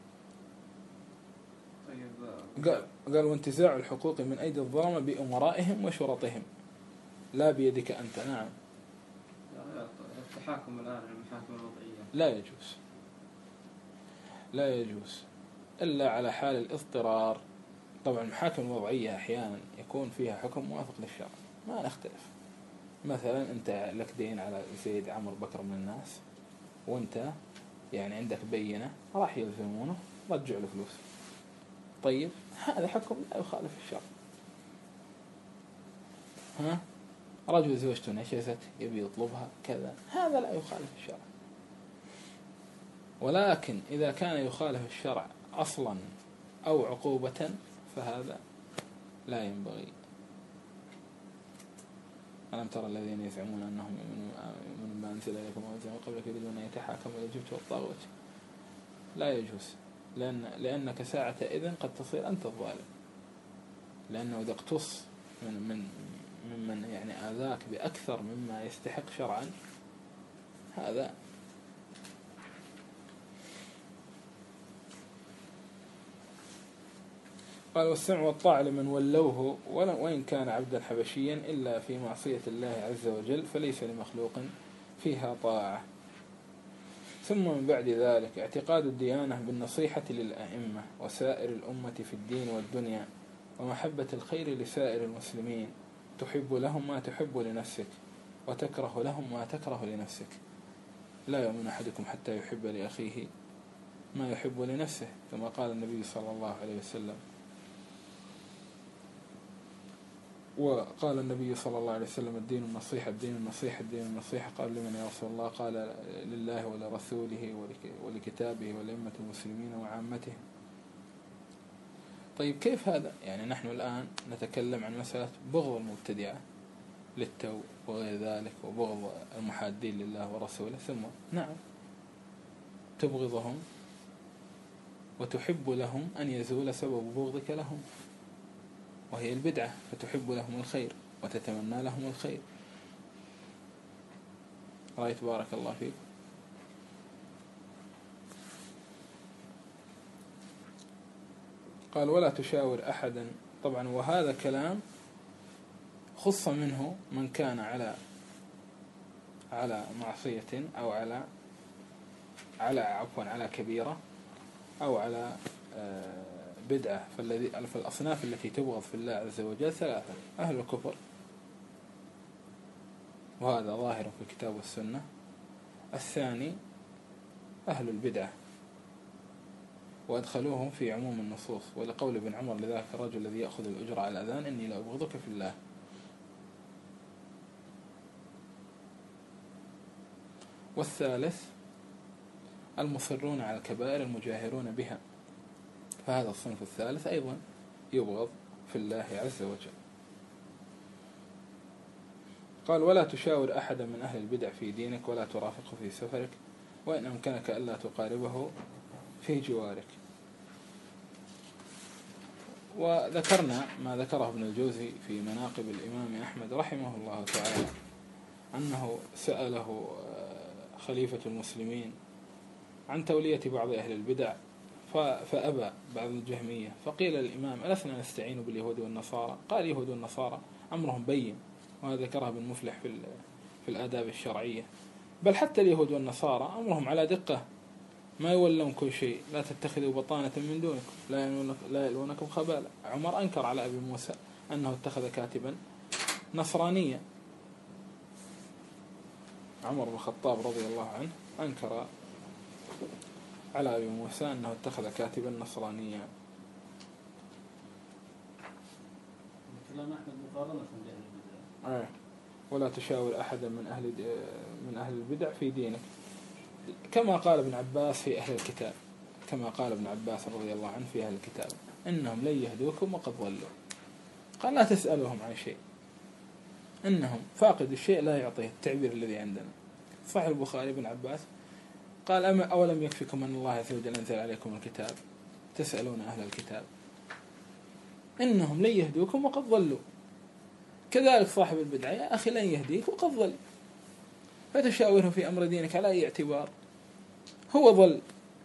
قال وانتزاع الحقوق من أيدي الظلمة بأمرائهم وشرطهم لا بيدك أنت. نعم. التحاكم الآن المحاكم الوضعية لا يجوز إلا على حال الاضطرار. طبعا المحاكم الوضعية أحيانا يكون فيها حكم موافق للشرع، ما نختلف. مثلا أنت لك دين على زيد عمرو بكر من الناس، وأنت يعني عندك بينة راح يلزمونه رجع له فلوس، طيب هذا حكم لا يخالف الشرع. رجل زوجته نشزت يبي يطلبها كذا، هذا لا يخالف الشرع. ولكن إذا كان يخالف الشرع أصلا أو عقوبة فهذا لا ينبغي. ألم ترى الذين يزعمون أنهم يؤمنون بما أنزل إليكم وما أنزل من قبلك يريدون أن يتحاكموا إلى الجبت والطاغوت، لا يجوز، لأنك ساعة إذن قد تصير أنت الظالم، لأنه إذا اقتص ممن يعني آذاك بأكثر مما يستحق شرعا هذا. قال والسمع والطاعة لمن ولوه وإن كان عبدا حبشيا إلا في معصية الله عز وجل فليس لمخلوق فيها طاعة. ثم من بعد ذلك اعتقاد الديانة بالنصيحة للأئمة وسائر الأمة في الدين والدنيا ومحبة الخير لسائر المسلمين، تحب لهم ما تحب لنفسك وتكره لهم ما تكره لنفسك. لا يؤمن أحدكم حتى يحب لأخيه ما يحب لنفسه، كما قال النبي صلى الله عليه وسلم. وقال النبي صلى الله عليه وسلم الدين النصيحة الدين النصيحة الدين النصيحة. قال لمن يا رسول الله؟ قال لله ولرسوله ولكتابه ولأئمة المسلمين وعامتهم. طيب كيف هذا؟ يعني نحن الآن نتكلم عن مسألة بغض المبتدعة للتو وغير ذلك وبغض المحادين لله ورسوله، ثم نعم تبغضهم وتحب لهم أن يزول سبب بغضك لهم وهي البدعة، فتحب لهم الخير وتتمنى لهم الخير. رأيت بارك الله فيك. قال ولا تشاور أحدا. طبعا وهذا كلام خص منه من كان على معصية أو على كبيرة أو على بدعة. فالأصناف التي تبغض في الله عز وجل ثلاثة: أهل الكفر، وهذا ظاهر في الكتاب والسنة. الثاني أهل البدعة، وأدخلوهم في عموم النصوص، ولقول ابن عمر لذلك الرجل الذي يأخذ الأجر على الأذان: إني لأبغضك في الله. والثالث المصرون على الكبائر المجاهرون بها، فهذا الصنف الثالث أيضا يبغض في الله عز وجل. قال ولا تشاور أحدا من أهل البدع في دينك ولا ترافقه في سفرك، وإن أمكنك ألا تقاربه في جوارك. وذكرنا ما ذكره ابن الجوزي في مناقب الإمام أحمد رحمه الله تعالى أنه سأله خليفة المسلمين عن تولية بعض أهل البدع فأبى بعض الجهمية، فقيل للإمام ألسنا نستعين باليهود والنصارى؟ قال اليهود والنصارى أمرهم بين، وهذا ذكره ابن مفلح في الآداب الشرعية، بل حتى اليهود والنصارى أمرهم على دقة، ما يولون كل شيء، لا تتخذوا بطانة من دونكم لا يلونكم خبالا. عمر أنكر على أبي موسى أنه اتخذ كاتبا نصرانيا، عمر بن الخطاب رضي الله عنه أنكر على أبي موسى أنه اتخذ كاتبا نصرانيا. كلام أحمد مقارنة بأهل البدع. ولا تشاور أحدا من أهل البدع في دينك، كما قال ابن عباس في أهل الكتاب، كما قال ابن عباس رضي الله عنه في أهل الكتاب إنهم لن يهدوكم وقد ضلوا. قال لا تسألهم عن شيء، إنهم فاقد الشيء لا يعطيه، التعبير الذي عندنا صحيح البخاري. ابن عباس قال أولم يكفكم أن الله عز وجل أنزل عليكم الكتاب تسألون أهل الكتاب إنهم لن يهدوكم وقد ضلوا. كذلك صاحب البدعة يا أخي لن يهديك وقد ضل، فتشاوره في أمر دينك على أي اعتبار؟ هو ضل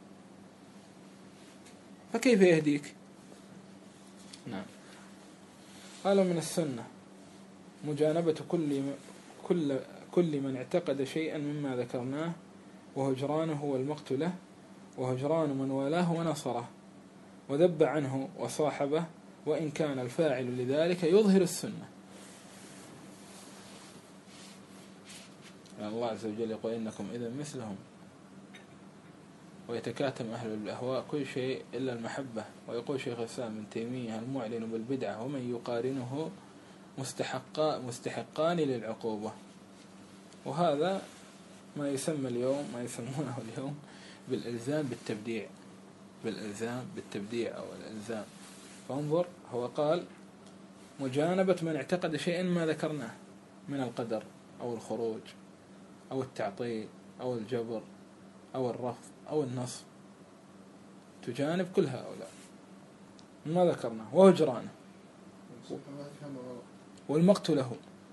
فكيف يهديك؟ نعم. قالوا من السنة مجانبة كل من اعتقد شيئا مما ذكرناه، وهجرانه والمقت له، وهجران من والاه ونصره، وذب عنه وصاحبه، وإن كان الفاعل لذلك يظهر السنة. يعني الله عز وجل يقول إنكم إذا مثلهم، ويتكاتم أهل الأهواء كل شيء إلا المحبة. ويقول شيخ الإسلام ابن تيمية المعلن بالبدعة ومن يقارنه مستحقان للعقوبة. وهذا ما يسمونه اليوم بالإلزام بالتبديع، بالإلزام بالتبديع أو الإلزام. فانظر، هو قال مجانبة من اعتقد شيئا ما ذكرناه من القدر أو الخروج أو التعطيل أو الجبر أو الرفض أو النصب، تجانب كل هؤلاء ما ذكرناه، وهجرانه والمقت له،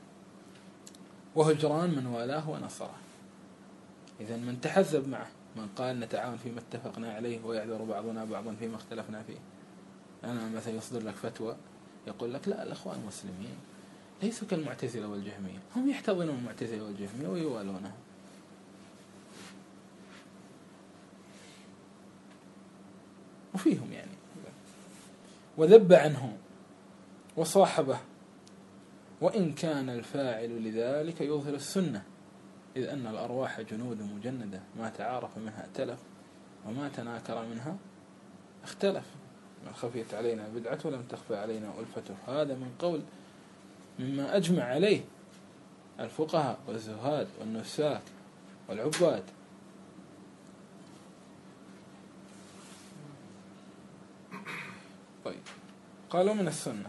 وهجران من والاه ونصره. إذن من تحزب معه، من قال نتعاون فيما اتفقنا عليه ويعذر بعضنا بعضا فيما اختلفنا فيه. أنا مثلا يصدر لك فتوى يقول لك لا، الأخوان المسلمين ليسوا كالمعتزلة والجهمية، هم يحتضنون المعتزلة والجهمية ويوالونها. وفيهم يعني. وذب عنه وصاحبه، وإن كان الفاعل لذلك يظهر السنة، إذ أن الأرواح جنود مجندة، ما تعارف منها ائتلف، وما تناكر منها اختلف. من خفيت علينا بدعته لم تخفى علينا ألفته. هذا من قول مما أجمع عليه الفقهاء والزهاد والنساك والعباد. طيب، قالوا من السنة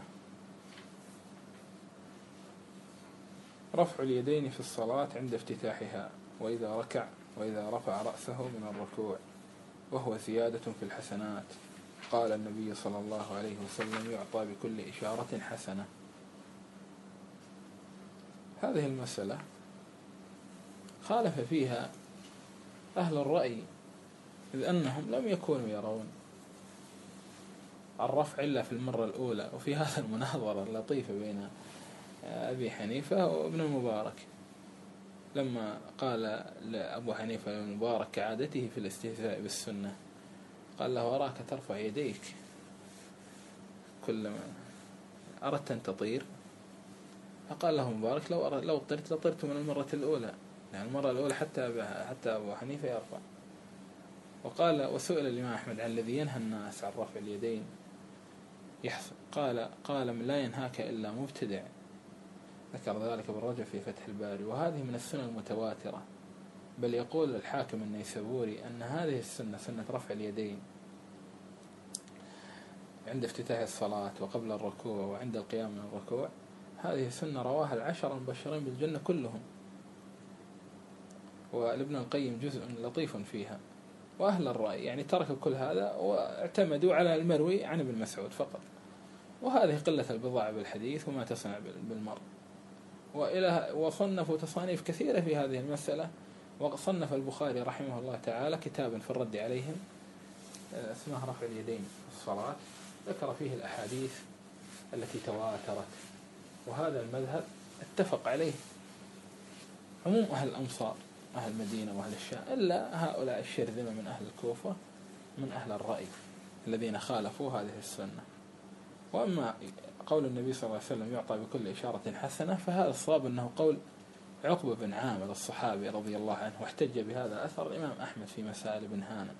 رفع اليدين في الصلاة عند افتتاحها، وإذا ركع، وإذا رفع رأسه من الركوع، وهو زيادة في الحسنات. قال النبي صلى الله عليه وسلم يعطى بكل إشارة حسنة. هذه المسألة خالف فيها أهل الرأي، إذ أنهم لم يكونوا يرون الرفع إلا في المرة الأولى. وفي هذا المناظرة اللطيفة بين أبي حنيفة وابن المبارك، لما قال لأبو حنيفة ابن المبارك كعادته في الاستهزاء بالسنة، قال له أراك ترفع يديك كلما أردت أن تطير. فقال له مبارك لو طرت لطرت من المرة الأولى، يعني المرة الأولى حتى أبو حنيفة يرفع. وقال وسئل الإمام أحمد عن الذي ينهى الناس عن رفع اليدين يحصل، قال لا ينهاك إلا مبتدع. ذكر ذلك ابن رجب في فتح الباري. وهذه من السنة المتواترة، بل يقول الحاكم النيسابوري أن هذه السنة، سنة رفع اليدين عند افتتاح الصلاة وقبل الركوع وعند القيام من الركوع، هذه سنة رواها 10 المبشرين بالجنة كلهم. ولابن القيم جزء لطيف فيها. وأهل الرأي يعني تركوا كل هذا واعتمدوا على المروي عن ابن مسعود فقط، وهذه قلة البضاعة بالحديث وما تصنع بالمرء. وصنفوا تصانيف كثيرة في هذه المسألة. وصنف البخاري رحمه الله تعالى كتابا في الرد عليهم اسمه رفع اليدين في الصلاة، ذكر فيه الأحاديث التي تواترت. وهذا المذهب اتفق عليه عموم أهل الأمصار، أهل المدينة وأهل الشام، إلا هؤلاء الشرذمة من أهل الكوفة من أهل الرأي الذين خالفوا هذه السنة. وأما قول النبي صلى الله عليه وسلم يعطى بكل إشارة حسنة، فهذا الصواب أنه قول عقبة بن عامر الصحابي رضي الله عنه، واحتج بهذا أثر الإمام أحمد في مسائل بن هانم.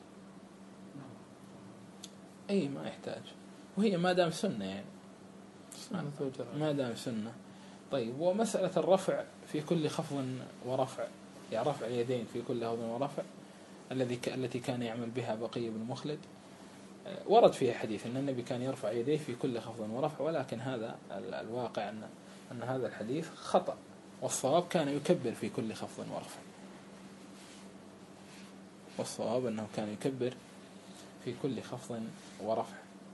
أي ما يحتاج، وهي ما دام سنة يعني ما دام سنة. طيب، ومسألة الرفع في كل خفض ورفع، يعني رفع اليدين في كل خفض ورفع التي كان يعمل بها بقي بن مخلد، ورد فيها حديث أن النبي كان يرفع يديه في كل خفض ورفع، ولكن هذا الواقع أن هذا الحديث خطأ، والصواب كان يكبر في كل خفض ورفع. والصواب أنه كان يكبر في كل خفض ورفع.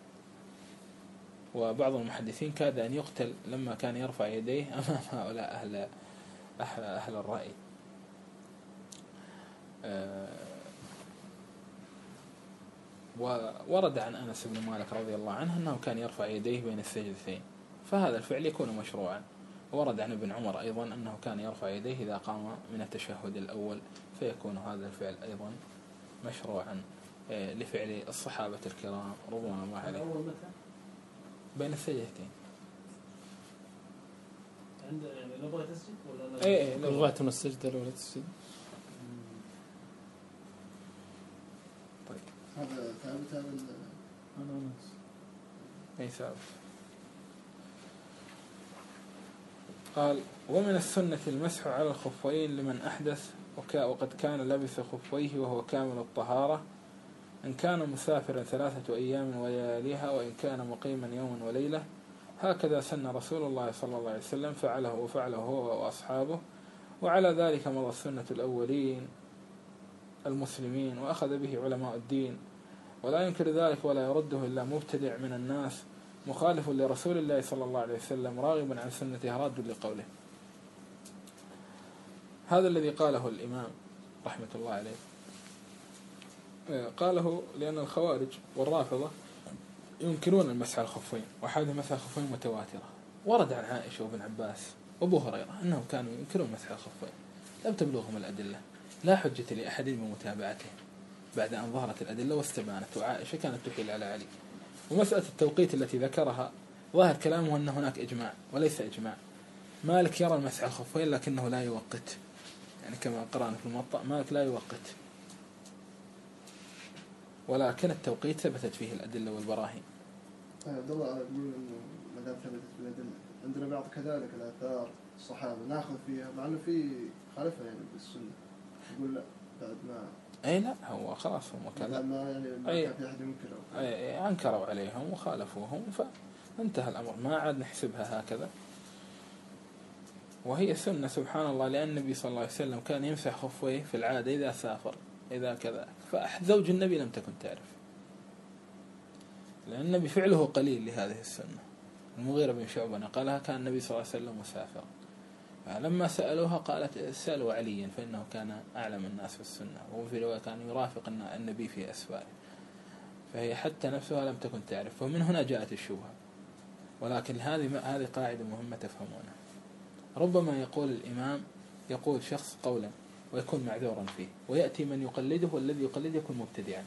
وبعض المحدثين كاد أن يقتل لما كان يرفع يديه أمام هؤلاء أهل الرأي. وورد عن أنس بن مالك رضي الله عنه أنه كان يرفع يديه بين السجدتين، فهذا الفعل يكون مشروعا. ورد عن ابن عمر أيضا أنه كان يرفع يديه إذا قام من التشهد الأول، فيكون هذا الفعل أيضا مشروعا لفعل الصحابة الكرام رضوان الله عليهم. الأول متى؟ بين السجدتين. عند يعني لو بغيت تسجد ولا اي لو بغيت من السجدة لو تسجد. طيب، هذا ثابت هذا اي ثابت. قال: ومن السنة المسح على الخفين لمن أحدث وقد كان لبس خفيه وهو كامل الطهارة، إن كان مسافرا 3 أيام ولياليها، وإن كان مقيما يوما وليلة. هكذا سن رسول الله صلى الله عليه وسلم، فعله هو وأصحابه، وعلى ذلك مضى السنة الأولين المسلمين، وأخذ به علماء الدين، ولا ينكر ذلك ولا يرده إلا مبتدع من الناس مخالف لرسول الله صلى الله عليه وسلم راغبا عن سنته راد لقوله. هذا الذي قاله الإمام رحمة الله عليه، قاله لأن الخوارج والرافضة ينكرون المسح على الخفين، وحادث مسح الخفين متواترة. ورد عن عائشة وابن عباس وابو هريرة أنهم كانوا ينكرون مسح الخفين، لم تبلغهم الأدلة، لا حجة لأحد بمتابعته بعد أن ظهرت الأدلة واستبانت. وعائشة كانت تحيل على علي. ومسألة التوقيت التي ذكرها ظاهر كلامه أن هناك إجماع وليس إجماع. مالك يرى المسح على الخفين لكنه لا يوقت، يعني كما قرأنا في الموطأ مالك لا يوقت، ولكن التوقيت ثبتت فيه الأدلة والبراهين. عبد الله يقول إنه ما دام ثبتت بالأدلة، عندنا بعض كذلك الآثار الصحابة ناخذ فيها، مع إنه في خالفها يعني بالسنة، يقول لا بعد ما أي لا، هو خلاص هم كذا، ما يعني ما كان في أحد ينكره، أنكروا عليهم وخالفوهم فانتهى الأمر، ما عاد نحسبها هكذا. وهي سنة سبحان الله، لأن النبي صلى الله عليه وسلم كان يمسح خفيه في العادة إذا سافر إذا كذا، فزوج النبي لم تكن تعرف، لأن النبي فعله قليل لهذه السنة. المغيرة بن شعبة قالها كان النبي صلى الله عليه وسلم مسافر، فلما سألوها قالت سألوا عليا فإنه كان أعلم الناس في السنة، وفي رواية كان يرافق النبي في أسفاره، فهي حتى نفسها لم تكن تعرف، ومن هنا جاءت الشبهة. ولكن هذه قاعدة مهمة تفهمونها. ربما يقول الإمام يقول شخص قولا ويكون معذورا فيه، ويأتي من يقلده، والذي يقلده يكون مبتدعا.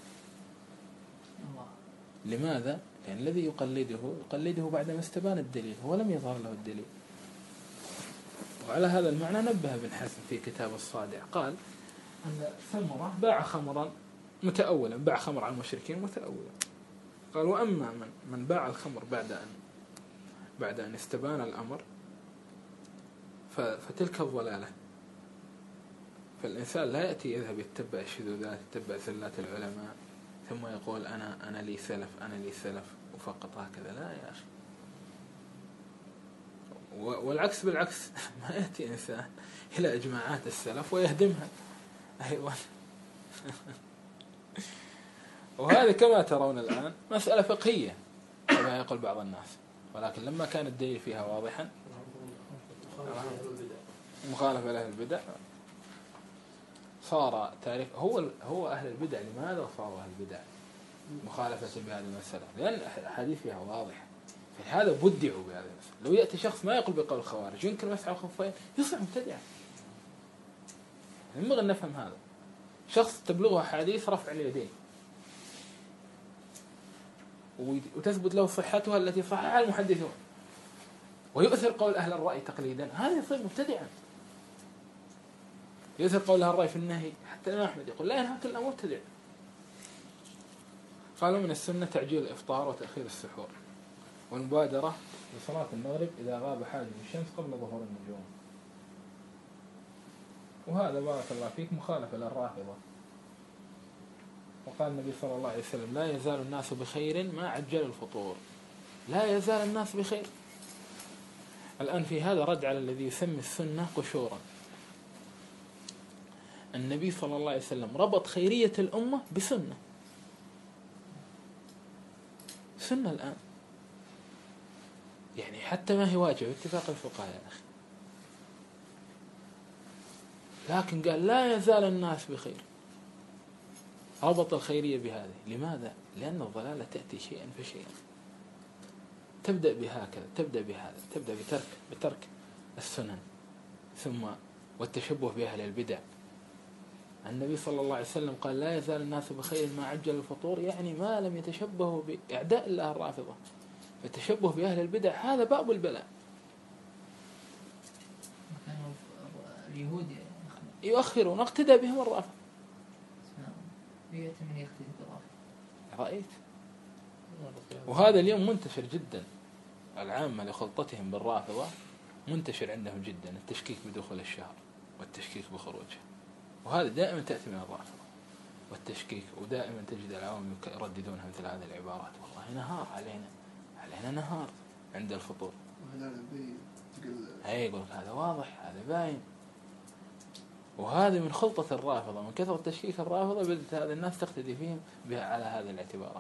لماذا؟ لأن الذي يقلده بعدما استبان الدليل، هو لم يظهر له الدليل. وعلى هذا المعنى نبه ابن حزم في كتاب الصادع، قال أن ثمرة باع خمرا متأولا، باع خمر على المشركين متأولا. قال: وأما من باع الخمر بعد أن استبان الأمر فتلك الضلالة. فالإنسان لا يأتي يذهب يتبع الشذوذات، يتبع زلات العلماء، ثم يقول أنا لي سلف وفقط هكذا. لا يا أخي، والعكس بالعكس، ما يأتي إنسان إلى إجماعات السلف ويهدمها أيضا. وهذه كما ترون الآن مسألة فقهية، فيها يقول بعض الناس، ولكن لما كان الدليل فيها واضحا مخالفة لأهل البدع صار تعريف هو أهل البدع. لماذا صاروا أهل البدع مخالفة بهذه المسألة؟ لأن الحديث فيها واضحة، فهذا بدعوا بهذه المسألة. لو يأتي شخص ما يقول بقول الخوارج ينكر مسح الخفين يصبح مبتدعا. ينبغي أن نفهم هذا. شخص تبلغه حديث رفع اليدين وتثبت له صحتها التي صححها المحدثون ويؤثر قول أهل الرأي تقليدا، هذا يصير مبتدعا. يؤثر قول أهل الرأي في النهي، حتى الإمام أحمد يقول لا ينهاك إلا مبتدع. قالوا من السنة تعجيل الإفطار وتأخير السحور والمبادرة لصلاة المغرب إذا غاب حاجب الشمس قبل ظهور النجوم. وهذا بارك الله فيك مخالفة للرافضة. وقال النبي صلى الله عليه وسلم لا يزال الناس بخير ما عجل الفطور. لا يزال الناس بخير. الآن في هذا رد على الذي يسمي السنة قشورا. النبي صلى الله عليه وسلم ربط خيرية الأمة بسنة. سنة الآن يعني حتى ما هي واجب اتفاق الفقهاء يا أخي، لكن قال لا يزال الناس بخير. ربط الخيرية بهذه. لماذا؟ لأن الضلالة تأتي شيئا فشيئا. تبدأ بهكذا، تبدأ بهذا، تبدأ بترك السنن، ثم والتشبه بأهل البدع. النبي صلى الله عليه وسلم قال لا يزال الناس بخير ما عجل الفطور، يعني ما لم يتشبهوا بأعداء الله الرافضة. فالتشبه بأهل البدع هذا باب البلاء. اليهود يؤخرون اقتدى بهم الرافضة. من يقتدي بالرافضة. رأيت؟ وهذا اليوم منتشر جدا. العامة لخلطتهم بالرافضة منتشر عندهم جدا التشكيك بدخول الشهر والتشكيك بخروجه. وهذا دائما تأتي من الرافضة والتشكيك. ودائما تجد العوام يرددونها مثل هذه العبارات. والله نهار علينا نهار عند الفطور. هاي يقول هذا واضح، هذا باين. وهذا من خلطة الرافضة، من كثرة تشكيك الرافضة بدأت هذه الناس تقتدي فيهم بها على هذه الاعتبارات.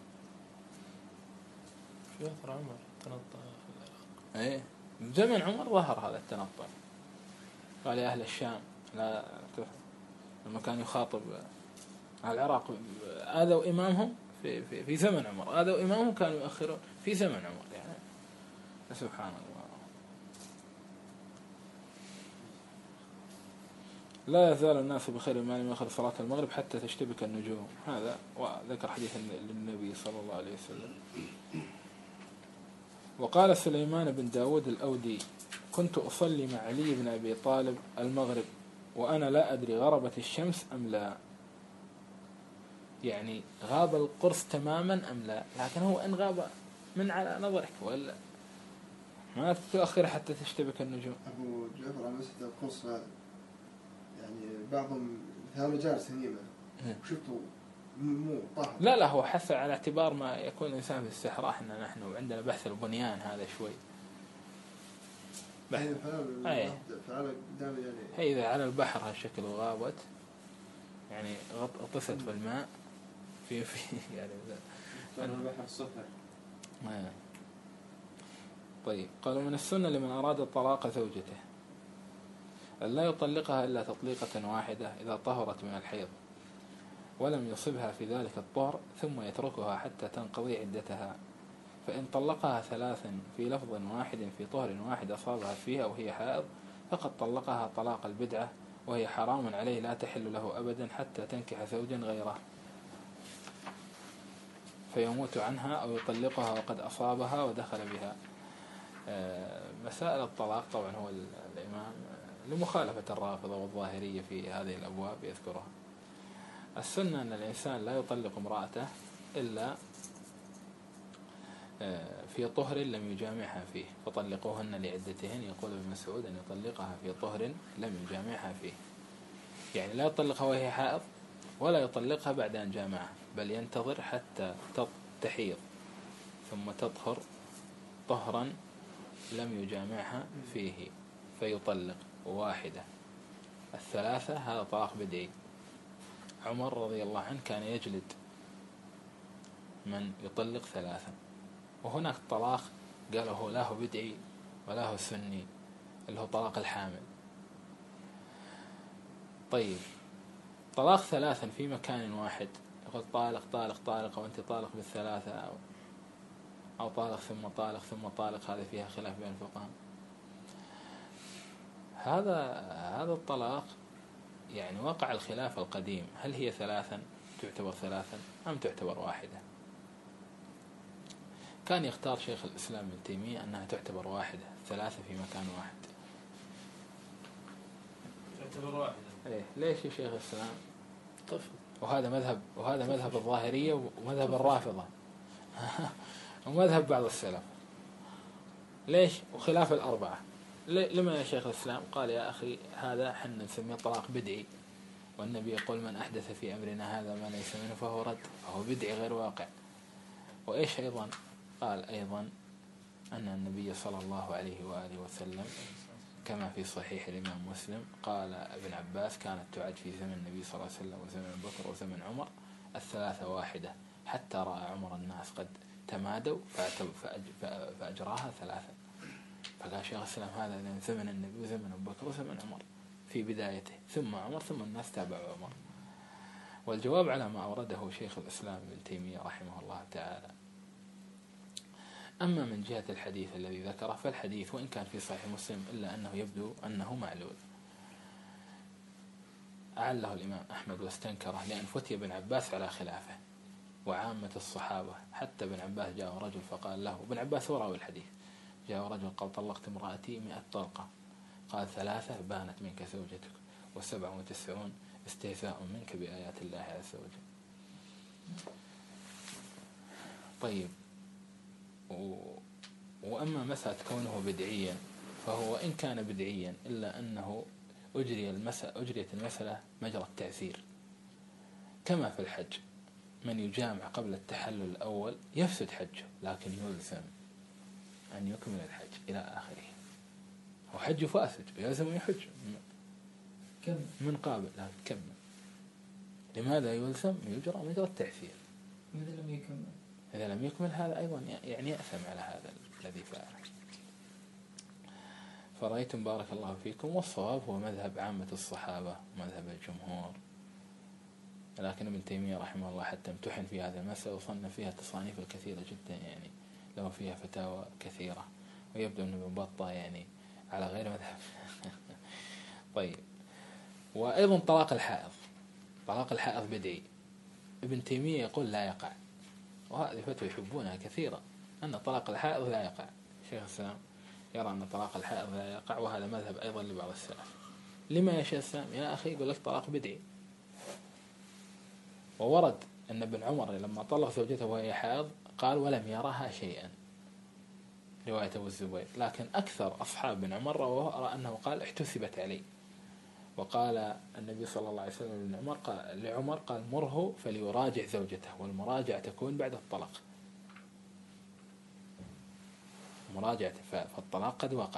في أثر عمر تنطع في العراق. ايه زمن عمر ظهر هذا التنطع. قال يا أهل الشام لا لما كان يخاطب العراق آذوا إمامهم في زمن عمر، آذوا إمامهم كانوا يؤخرون في زمن عمر. يعني سبحان الله. لا يزال الناس بخير ما لم يأخذ صلاة المغرب حتى تشتبك النجوم. هذا وذكر حديث للنبي صلى الله عليه وسلم. وقال سليمان بن داود الأودي كنت أصلي مع علي بن أبي طالب المغرب وأنا لا أدري غربت الشمس أم لا، يعني غاب القرص تماما أم لا، لكن هو أن غاب من على نظرك ولا ما تتأخر حتى تشتبك النجوم. أبو جعفر على مسألة القرص هذا يعني بعضهم مثلا جالس هنيمة وشفته مو طاهر. لا هو حث على اعتبار ما يكون الإنسان في الصحراء. احنا نحن عندنا بحث البنيان هذا شوي بحث. فعلا قدام يعني هي إذا على البحر هالشكل وغابت يعني غطست بالماء في يعني البحر صفر. طيب قالوا من السنة لمن أراد طلاق زوجته أن لا يطلقها إلا تطليقة واحدة إذا طهرت من الحيض ولم يصبها في ذلك الطهر ثم يتركها حتى تنقضي عدتها. فإن طلقها ثلاثا في لفظ واحد في طهر واحد أصابها فيها وهي حائض فقد طلقها طلاق البدعة وهي حرام عليه لا تحل له أبدا حتى تنكح زوجا غيره فيموت عنها أو يطلقها وقد أصابها ودخل بها. مسائل الطلاق طبعا هو الإمام لمخالفة الرافضة والظاهرية في هذه الأبواب يذكرها. السنة أن الإنسان لا يطلق امرأته إلا في طهر لم يجامعها فيه فطلقوهن لعدتهن. يقول ابن مسعود أن يطلقها في طهر لم يجامعها فيه، يعني لا يطلقها وهي حائض ولا يطلقها بعد أن جامعها، بل ينتظر حتى تحيض ثم تطهر طهرا لم يجامعها فيه فيطلق واحدة. الثلاثة هذا طلاق بدعي. عمر رضي الله عنه كان يجلد من يطلق ثلاثا وهناك طلاق قالوا هو لا هو بدعي ولا هو سني، اللي هو طلاق الحامل. طيب طلاق ثلاثا في مكان واحد، يقول طالق طالق طالق وأنت طالق بالثلاثة، أو طالق ثم طالق ثم طالق، هذا فيها خلاف بين الفقهاء. هذا الطلاق يعني وقع الخلاف القديم، هل هي ثلاثا تعتبر ثلاثا أم تعتبر واحدة؟ كان يختار شيخ الإسلام ابن تيمية أنها تعتبر واحدة، ثلاثة في مكان واحد. تعتبر واحدة. إيه ليش يا شيخ الإسلام؟ طفل. وهذا مذهب الظاهرية ومذهب الرافضة ومذهب بعض السلف. ليش؟ وخلاف الأربعة. لما يا شيخ الإسلام؟ قال يا أخي هذا حنا نسميه طلاق بدعي، والنبي يقول من أحدث في أمرنا هذا ما ليس منه فهو رد، وهو بدعي غير واقع. وإيش أيضا؟ قال أيضا أن النبي صلى الله عليه وآله وسلم كما في صحيح الإمام مسلم قال ابن عباس كانت تعد في زمن النبي صلى الله عليه وسلم وزمن أبي بكر وزمن عمر الثلاثة واحدة، حتى رأى عمر الناس قد تمادوا فأجراها ثلاثة. فقال شيخ الإسلام هذا من زمن النبي وزمن أبي بكر وزمن عمر في بدايته، ثم عمر، ثم الناس تابعوا عمر. والجواب على ما أورده شيخ الإسلام ابن تيمية رحمه الله تعالى. أما من جهة الحديث الذي ذكره، فالحديث وإن كان في صحيح مسلم إلا أنه يبدو أنه معلول، أعله الإمام أحمد واستنكره، لأن فتي ابن عباس على خلافه وعامة الصحابة. حتى ابن عباس جاء رجل فقال له، ابن عباس هو راوي الحديث، جاء رجل قال طلقت امرأتي 100 طلقة، قال 3 بانت منك زوجتك، و97 استهزاء منك بآيات الله عز وجل. طيب وأما مسألة كونه بدعيا، فهو إن كان بدعيا إلا أنه أجريت المسألة مجرى التعسير، كما في الحج، من يجامع قبل التحلل الأول يفسد حجه، لكن يلزم أن يكمل الحج إلى آخره، وحجه فاسد يلزم يحج من قابل، لكن كمل. لماذا يلزم؟ يجرى مجرى التعسير. إذا لم يكمل هذا أيضا يعني يأثم على هذا الذي فعله. فرأيتم بارك الله فيكم، والصواب هو مذهب عامة الصحابة مذهب الجمهور، لكن ابن تيمية رحمه الله حتى امتحن في هذا المسألة وصنف فيها تصانيف كثيرة جدا، يعني له فيها فتاوى كثيرة، ويبدو أن ابن بطة يعني على غير مذهب طيب. وأيضا طلاق الحائض بدعي، ابن تيمية يقول لا يقع، وهذه فتوى يحبونها كثيرا، أن طلاق الحائض لا يقع. شيخ الإسلام يرى أن طلاق الحائض لا يقع، وهذا مذهب أيضا لبعض السلف. لما يا شيخ الإسلام؟ يا أخي يقول لك طلاق بدعي، وورد أن ابن عمر لما طلق زوجته وهي حائض قال ولم يرها شيئا، رواية أبو الزبير. لكن أكثر أصحاب ابن عمر رأى أنه قال احتسبت عليه، وقال النبي صلى الله عليه وسلم لعمر قال مره فليراجع زوجته، والمراجعة تكون بعد الطلاق، مراجعة، فالطلاق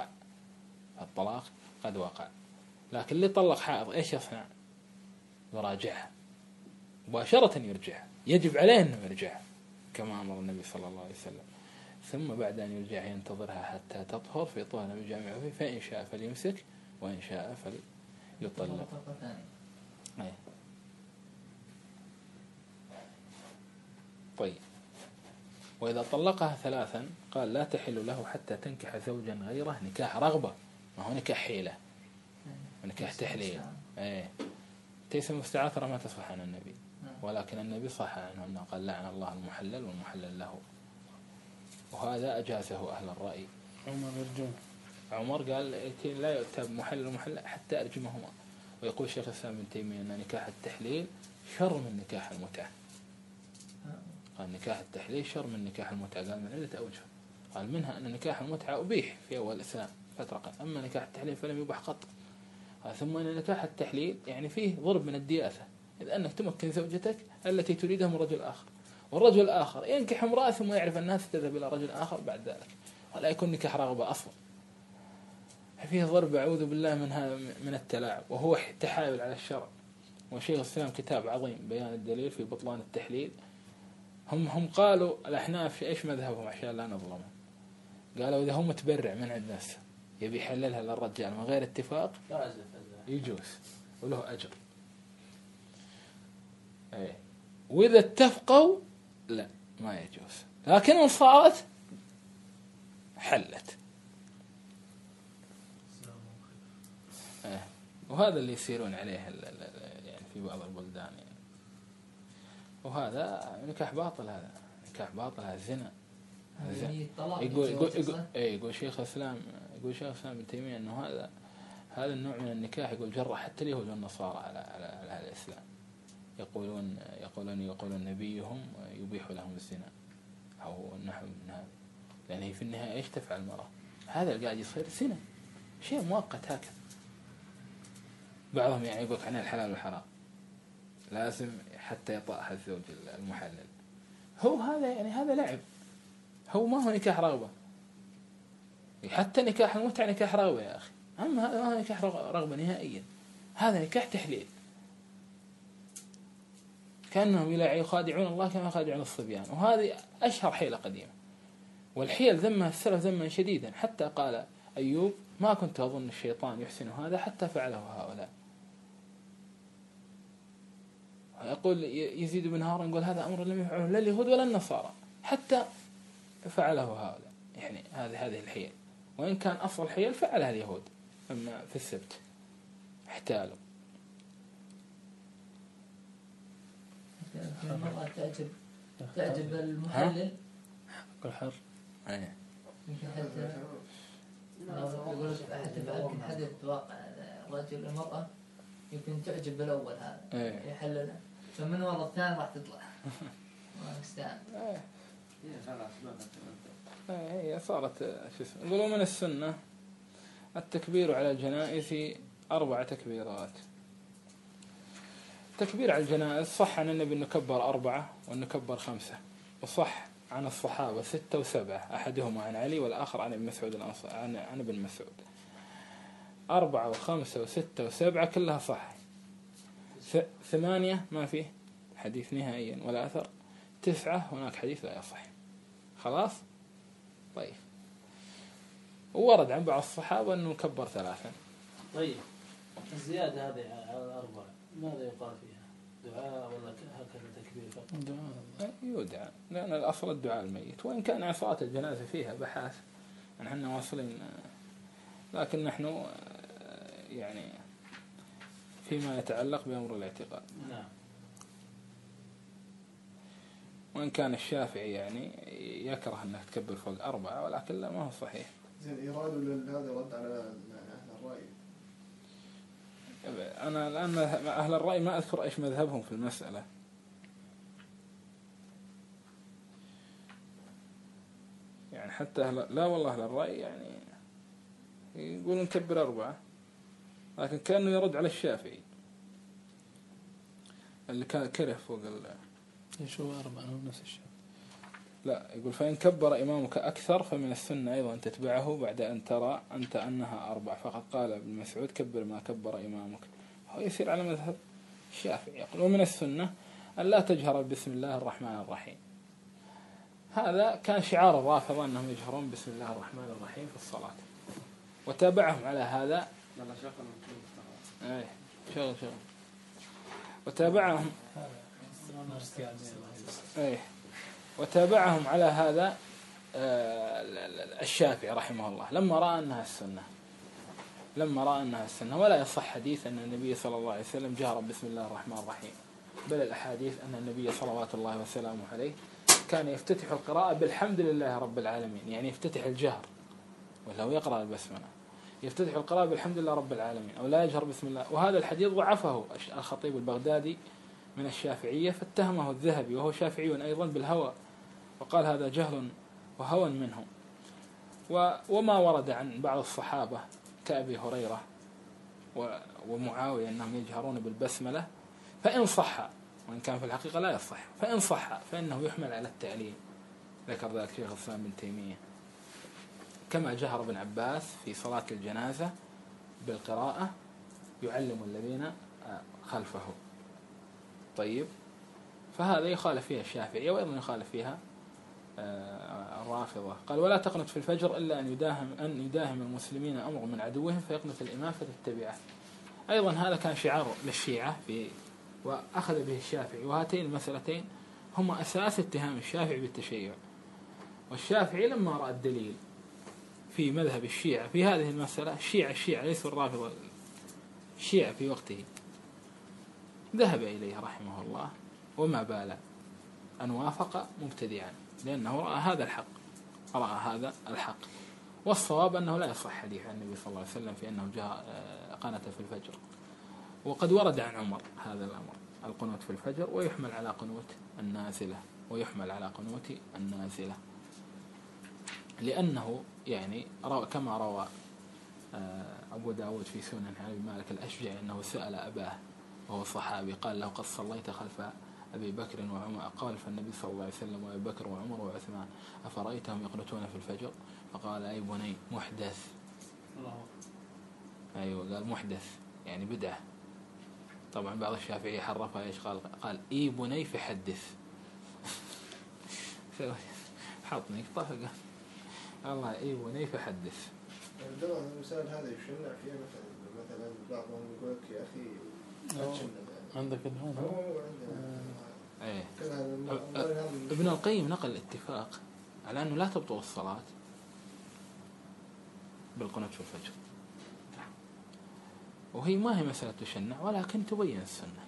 قد وقع. لكن اللي طلق حائض إيش يصنع؟ يراجعها مباشرة، يرجعها، يجب عليه أنه يرجعها كما أمر النبي صلى الله عليه وسلم، ثم بعد أن يرجعها ينتظرها حتى تطهر في طهر النبي جامعه فيه، فإن شاء فليمسك وإن شاء فليطلق. طيب وإذا طلقها 3 قال لا تحل له حتى تنكح زوجا غيره نكاح رغبة، ما هو نكاح حيلة ونكاح تحليل. تيسر المستعاثرة ما تصح عن النبي، ولكن النبي صح عنه أنه قال لعن الله المحلل والمحلل له، وهذا أجازه أهل الرأي. عمر قال لا يؤتى بمحلل ومحلل حتى أرجمهما. ويقول شيخ الإسلام ابن تيمية أن نكاح التحليل شر من نكاح المتعة، قال نكاح التحليل شر من نكاح المتعة، قال من عدة أوجه، قال منها أن نكاح المتعة أبيح في أول الإسلام فترة، أما نكاح التحليل فلم يبح قط. ثم أن نكاح التحليل يعني فيه ضرب من الدياثة، إذ أنك تمكن زوجتك التي تريدها من رجل آخر، والرجل الآخر ينكح امرأة ثم يعرف أنها تذهب إلى رجل آخر بعد ذلك، ولا يكون نكاح رغبة أصلا، فيه ضرب أعوذ بالله من التلاعب، وهو تحايل على الشرع. وشيخ الإسلام كتاب عظيم بيان الدليل في بطلان التحليل، هم قالوا الأحناف إيش مذهبهم عشان لا نظلمهم؟ قالوا إذا هو متبرع من عند نفسه يبي يحللها للرجال من غير اتفاق يجوز وله أجر. إيه. وإذا اتفقوا لا ما يجوز، لكن إن صارت حلت. إيه. وهذا اللي يسيرون عليه يعني في بعض البلدان يعني. وهذا نكاح باطل، هذا نكاح باطل، هذا زنا. يقول شيخ الإسلام ابن تيمية إنه هذا النوع من النكاح يقول جرى حتى اليهود والنصارى على الإسلام. يقولون نبيهم يبيح لهم الزنا أو نحو من هذا، لأن هي في النهاية إيش تفعل المرأة؟ هذا اللي قاعد يصير زنا، شيء مؤقت هكذا. بعضهم يعني يقول عن الحلال والحرام لازم حتى يطأها الزوج المحلل. هو هذا يعني هذا لعب، هو ما هو نكاح رغبة. حتى نكاح المتعة نكاح رغبة يا أخي، أما هذا ما هو نكاح رغبة نهائيا، هذا نكاح تحليل. كأنهم يخادعون الله كما يخادعون الصبيان. وهذه أشهر حيلة قديمة، والحيل ذمها السلف ذما شديدا، حتى قال أيوب ما كنت أظن الشيطان يحسن هذا حتى فعله هؤلاء. يقول يزيد بن هارون يقول هذا أمر لم يفعله لا اليهود ولا النصارى حتى فعله هؤلاء. يعني هذه الحيل، وإن كان أصل الحيل فعلها اليهود أما في السبت احتالوا. المرأة تعجب المحلل كل حر. يمكن حتى يقول يمكن حدث واقع رجل المرأة يمكن تعجب بالأول هذا يحللها، فمن والله الثاني راح تطلع ما نستعان. هي صارت يقولوا من السنة التكبير على الجنائز 4 تكبيرات. تكبير على الجنائز صح عن النبي أنه كبر 4 وأنه كبر 5، وصح عن الصحابة 6 و7، أحدهما عن علي والآخر عن ابن مسعود عن ابن مسعود. 4 و5 و6 و7 كلها صح. 8 ما فيه حديث نهائيا ولا أثر. 9 هناك حديث لا يصح. خلاص طيب. وورد عن بعض الصحابة أنه كبر 3. طيب الزيادة هذه على 4 ماذا يقال فيها؟ دعاء ولا هكذا تكبير فقط؟ دعاء يدعى، لأن الأصل الدعاء الميت، وإن كان صلاة الجنازة فيها بحث نحن واصلين، لكن نحن يعني فيما يتعلق بأمر الاعتقاد. نعم. وإن كان الشافعي يعني يكره أنك تكبر فوق 4، ولكن لا ما هو صحيح. زين إيراد هذا رد على أهل الرأي. أنا الآن أهل الرأي ما أذكر إيش مذهبهم في المسألة. يعني حتى لا والله أهل الرأي يعني يقولون نكبر 4، لكن كأنه يرد على الشافعي اللي كان كره فوق ايش هو 4 نفس الشيء. لا يقول فإن كبر إمامك أكثر فمن السنة أيضا أن تتبعه بعد أن ترى أنت أنها 4. فقد قال ابن مسعود كبر ما كبر إمامك. هو يسير على مذهب الشافعي، يقول ومن السنة أن لا تجهر بسم الله الرحمن الرحيم. هذا كان شعار الرافضة أنهم يجهرون بسم الله الرحمن الرحيم في الصلاة، وتابعهم على هذا شغل وتابعهم وتابعهم على هذا الشافعي رحمه الله لما رأى أنها السنة ولا يصح حديث أن النبي صلى الله عليه وسلم جهر بسم الله الرحمن الرحيم، بل الأحاديث أن النبي صلوات الله وسلامه عليه كان يفتتح القراءة بالحمد لله رب العالمين، يعني يفتتح الجهر ولو يقرأ البسملة يفتتح القراءة بالحمد لله رب العالمين أو لا يجهر بسم الله. وهذا الحديث ضعفه الخطيب البغدادي من الشافعية، فاتهمه الذهبي وهو شافعي أيضا بالهوى، وقال هذا جهل وهوى منه. وما ورد عن بعض الصحابة كأبي هريرة ومعاوية أنهم يجهرون بالبسملة فإن صح، وإن كان في الحقيقة لا يصح، فإن صح فإنه يحمل على التعليم. ذكر ذلك شيخ الإسلام ابن تيمية، كما جهر ابن عباس في صلاة الجنازة بالقراءة يعلم الذين خلفه. طيب فهذا يخالف فيها الشافعي وأيضا يخالف فيها الرافضة. قال ولا تقنت في الفجر إلا أن يداهم المسلمين أمر من عدوهم فيقنت الإمام فتتبعه. أيضا هذا كان شعار للشيعة وأخذ به الشافعي، وهاتين المسألتين هما أساس اتهام الشافعي بالتشيع. والشافعي لما رأى الدليل في مذهب الشيعة في هذه المسألة، الشيعة ليسوا الرافضة، الشيعة في وقته، ذهب إليه رحمه الله وما بال أن وافق مبتدعا، لأنه رأى هذا الحق. والصواب أنه لا يصح حديث عن النبي صلى الله عليه وسلم في أنه جاء قنت في الفجر. وقد ورد عن عمر هذا الأمر، القنوت في الفجر، ويحمل على قنوت النازلة لأنه يعني كما روى أبو داود في سنن عن أبي مالك الأشجعي أنه سأل أباه وهو صحابي قال له قد صليت خلف أبي بكر وعمر، قال فالنبي صلى الله عليه وسلم وأبي بكر وعمر وعثمان أفرأيتهم يقنتون في الفجر؟ فقال أي بني محدث. أيوة قال محدث يعني بدعة. طبعا بعض الشافعية حرفها ايش قال اي بني فحدث حط نقطة فقال الله اي بني فحدث. طبعا المثال هذا يشنع فيه مثلا بعضهم يقول لك يا اخي عندك الهون ابن القيم نقل الاتفاق على أنه لا تبطل الصلاة بالقنوت في الفجر، وهي ما هي مسألة تشنع ولكن تبين السنة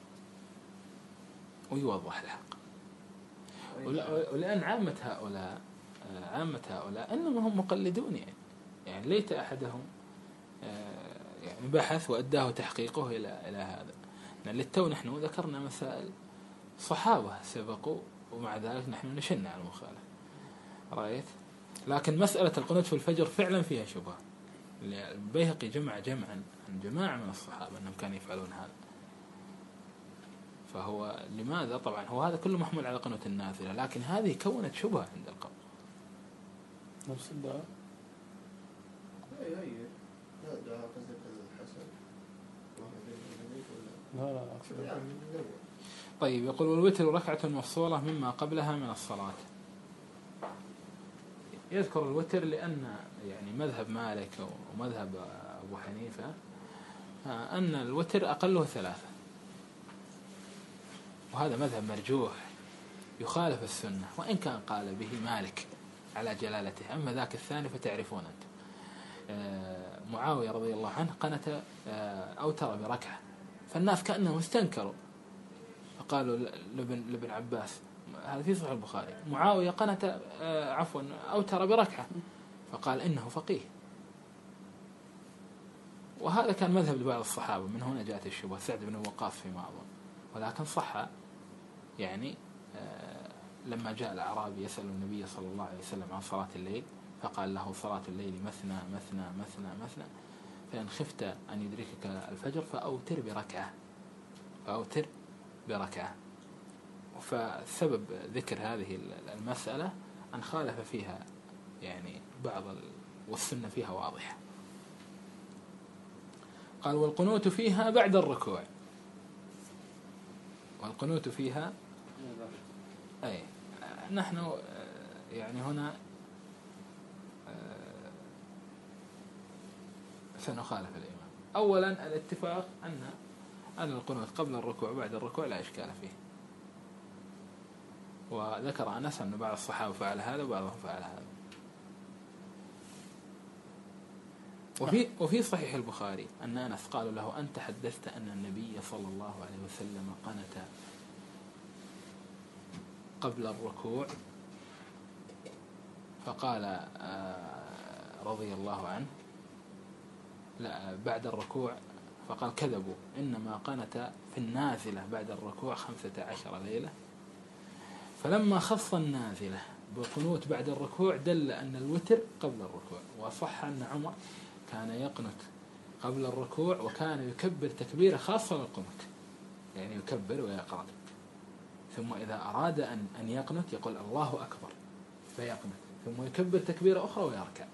ويوضح الحق. ولأن عامة هؤلاء إنما هم مقلدون يعني ليت أحدهم يعني بحث وأداه تحقيقه إلى هذا. للتو نحن ذكرنا مسائل صحابة سبقوا ومع ذلك نحن نشنع على المخالف، رأيت. لكن مسألة القنوت في الفجر فعلا فيها شبهة. البيهقي جمعا عن جماعة من الصحابة أنهم كانوا يفعلون هذا. فهو لماذا؟ طبعا هو هذا كله محمول على قنوت النازلة، لكن هذه كونت شبهة عند القوم. نفس الدعاء. أي لا الدعاء قصدك الحسن. لا طيب يقول والوتر ركعة مفصولة مما قبلها من الصلاة. يذكر الوتر لأن يعني مذهب مالك ومذهب أبو حنيفة أن الوتر أقله 3، وهذا مذهب مرجوح يخالف السنة وإن كان قال به مالك على جلالته. أما ذاك الثاني فتعرفون أنت. معاوية رضي الله عنه قنت أوتر بركعة، فالناس كأنهم استنكروا فقالوا لابن عباس، هذا في صحيح البخاري، معاوية قنت أوتر بركعة، فقال إنه فقيه. وهذا كان مذهب لبعض الصحابة، من هنا جاءت الشبهة. سعد بن وقاص فيما أظن، ولكن صح يعني لما جاء الأعرابي يسأل النبي صلى الله عليه وسلم عن صلاة الليل فقال له صلاة الليل مثنى مثنى مثنى مثنى، فإن خفت أن يدركك الفجر فأوتر بركعة. فسبب ذكر هذه المسألة أن خالف فيها يعني والسنة فيها واضحة. قال والقنوت فيها بعد الركوع. والقنوت فيها أي نحن يعني هنا سنخالف الإمام. أولا الاتفاق أن القنوت قبل الركوع وبعد الركوع لا إشكال فيه، وذكر أنس أن بعض الصحابة فعل هذا وبعضهم فعل هذا. وفي صحيح البخاري أن أنس قالوا له أنت حدثت أن النبي صلى الله عليه وسلم قنت قبل الركوع، فقال رضي الله عنه لا بعد الركوع، فقال كذبوا إنما قنت في النازلة بعد الركوع 15 ليلة. فلما خص النازلة بقنوت بعد الركوع دل أن الوتر قبل الركوع. وصح أن عمر كان يقنت قبل الركوع وكان يكبر تكبيرة خاصة للقنوت، يعني يكبر ويقرأ، ثم إذا أراد أن يقنت يقول الله أكبر فيقنت، ثم يكبر تكبيرة أخرى ويركع.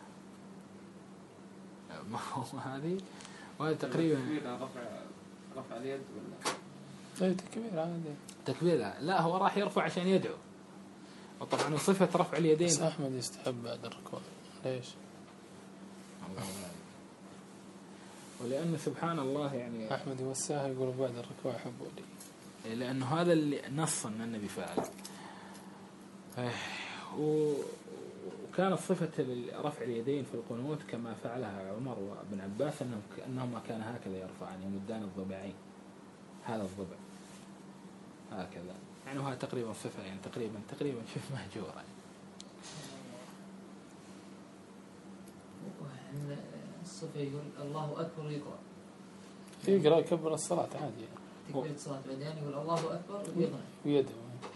ما هو هذه وهذا تقريبا رفع اليد ولا أي تكبير عادي. تكبير لا هو راح يرفع عشان يدعو. وطبعا صفة رفع اليدين بس أحمد يستحب بعد الركوع. ليش؟ الله أعلم. ولأن سبحان الله يعني أحمد يوسعها يقول بعد الركوع أحبوا لي. لأنه هذا اللي نص أن النبي فعل. وكانت صفة رفع اليدين في القنوت كما فعلها عمر وابن عباس أنهما كان هكذا يرفعان يمدان الضبعين. هذا الضبع هكذا يعني وهذا تقريبا صفة يعني تقريبا شوف مهجورة. الصفة يقول الله أكبر يقرأ. يقرأ يكبر الصلاة عادي. تكبير الصلاة بعدين يقول الله أكبر ويدعو.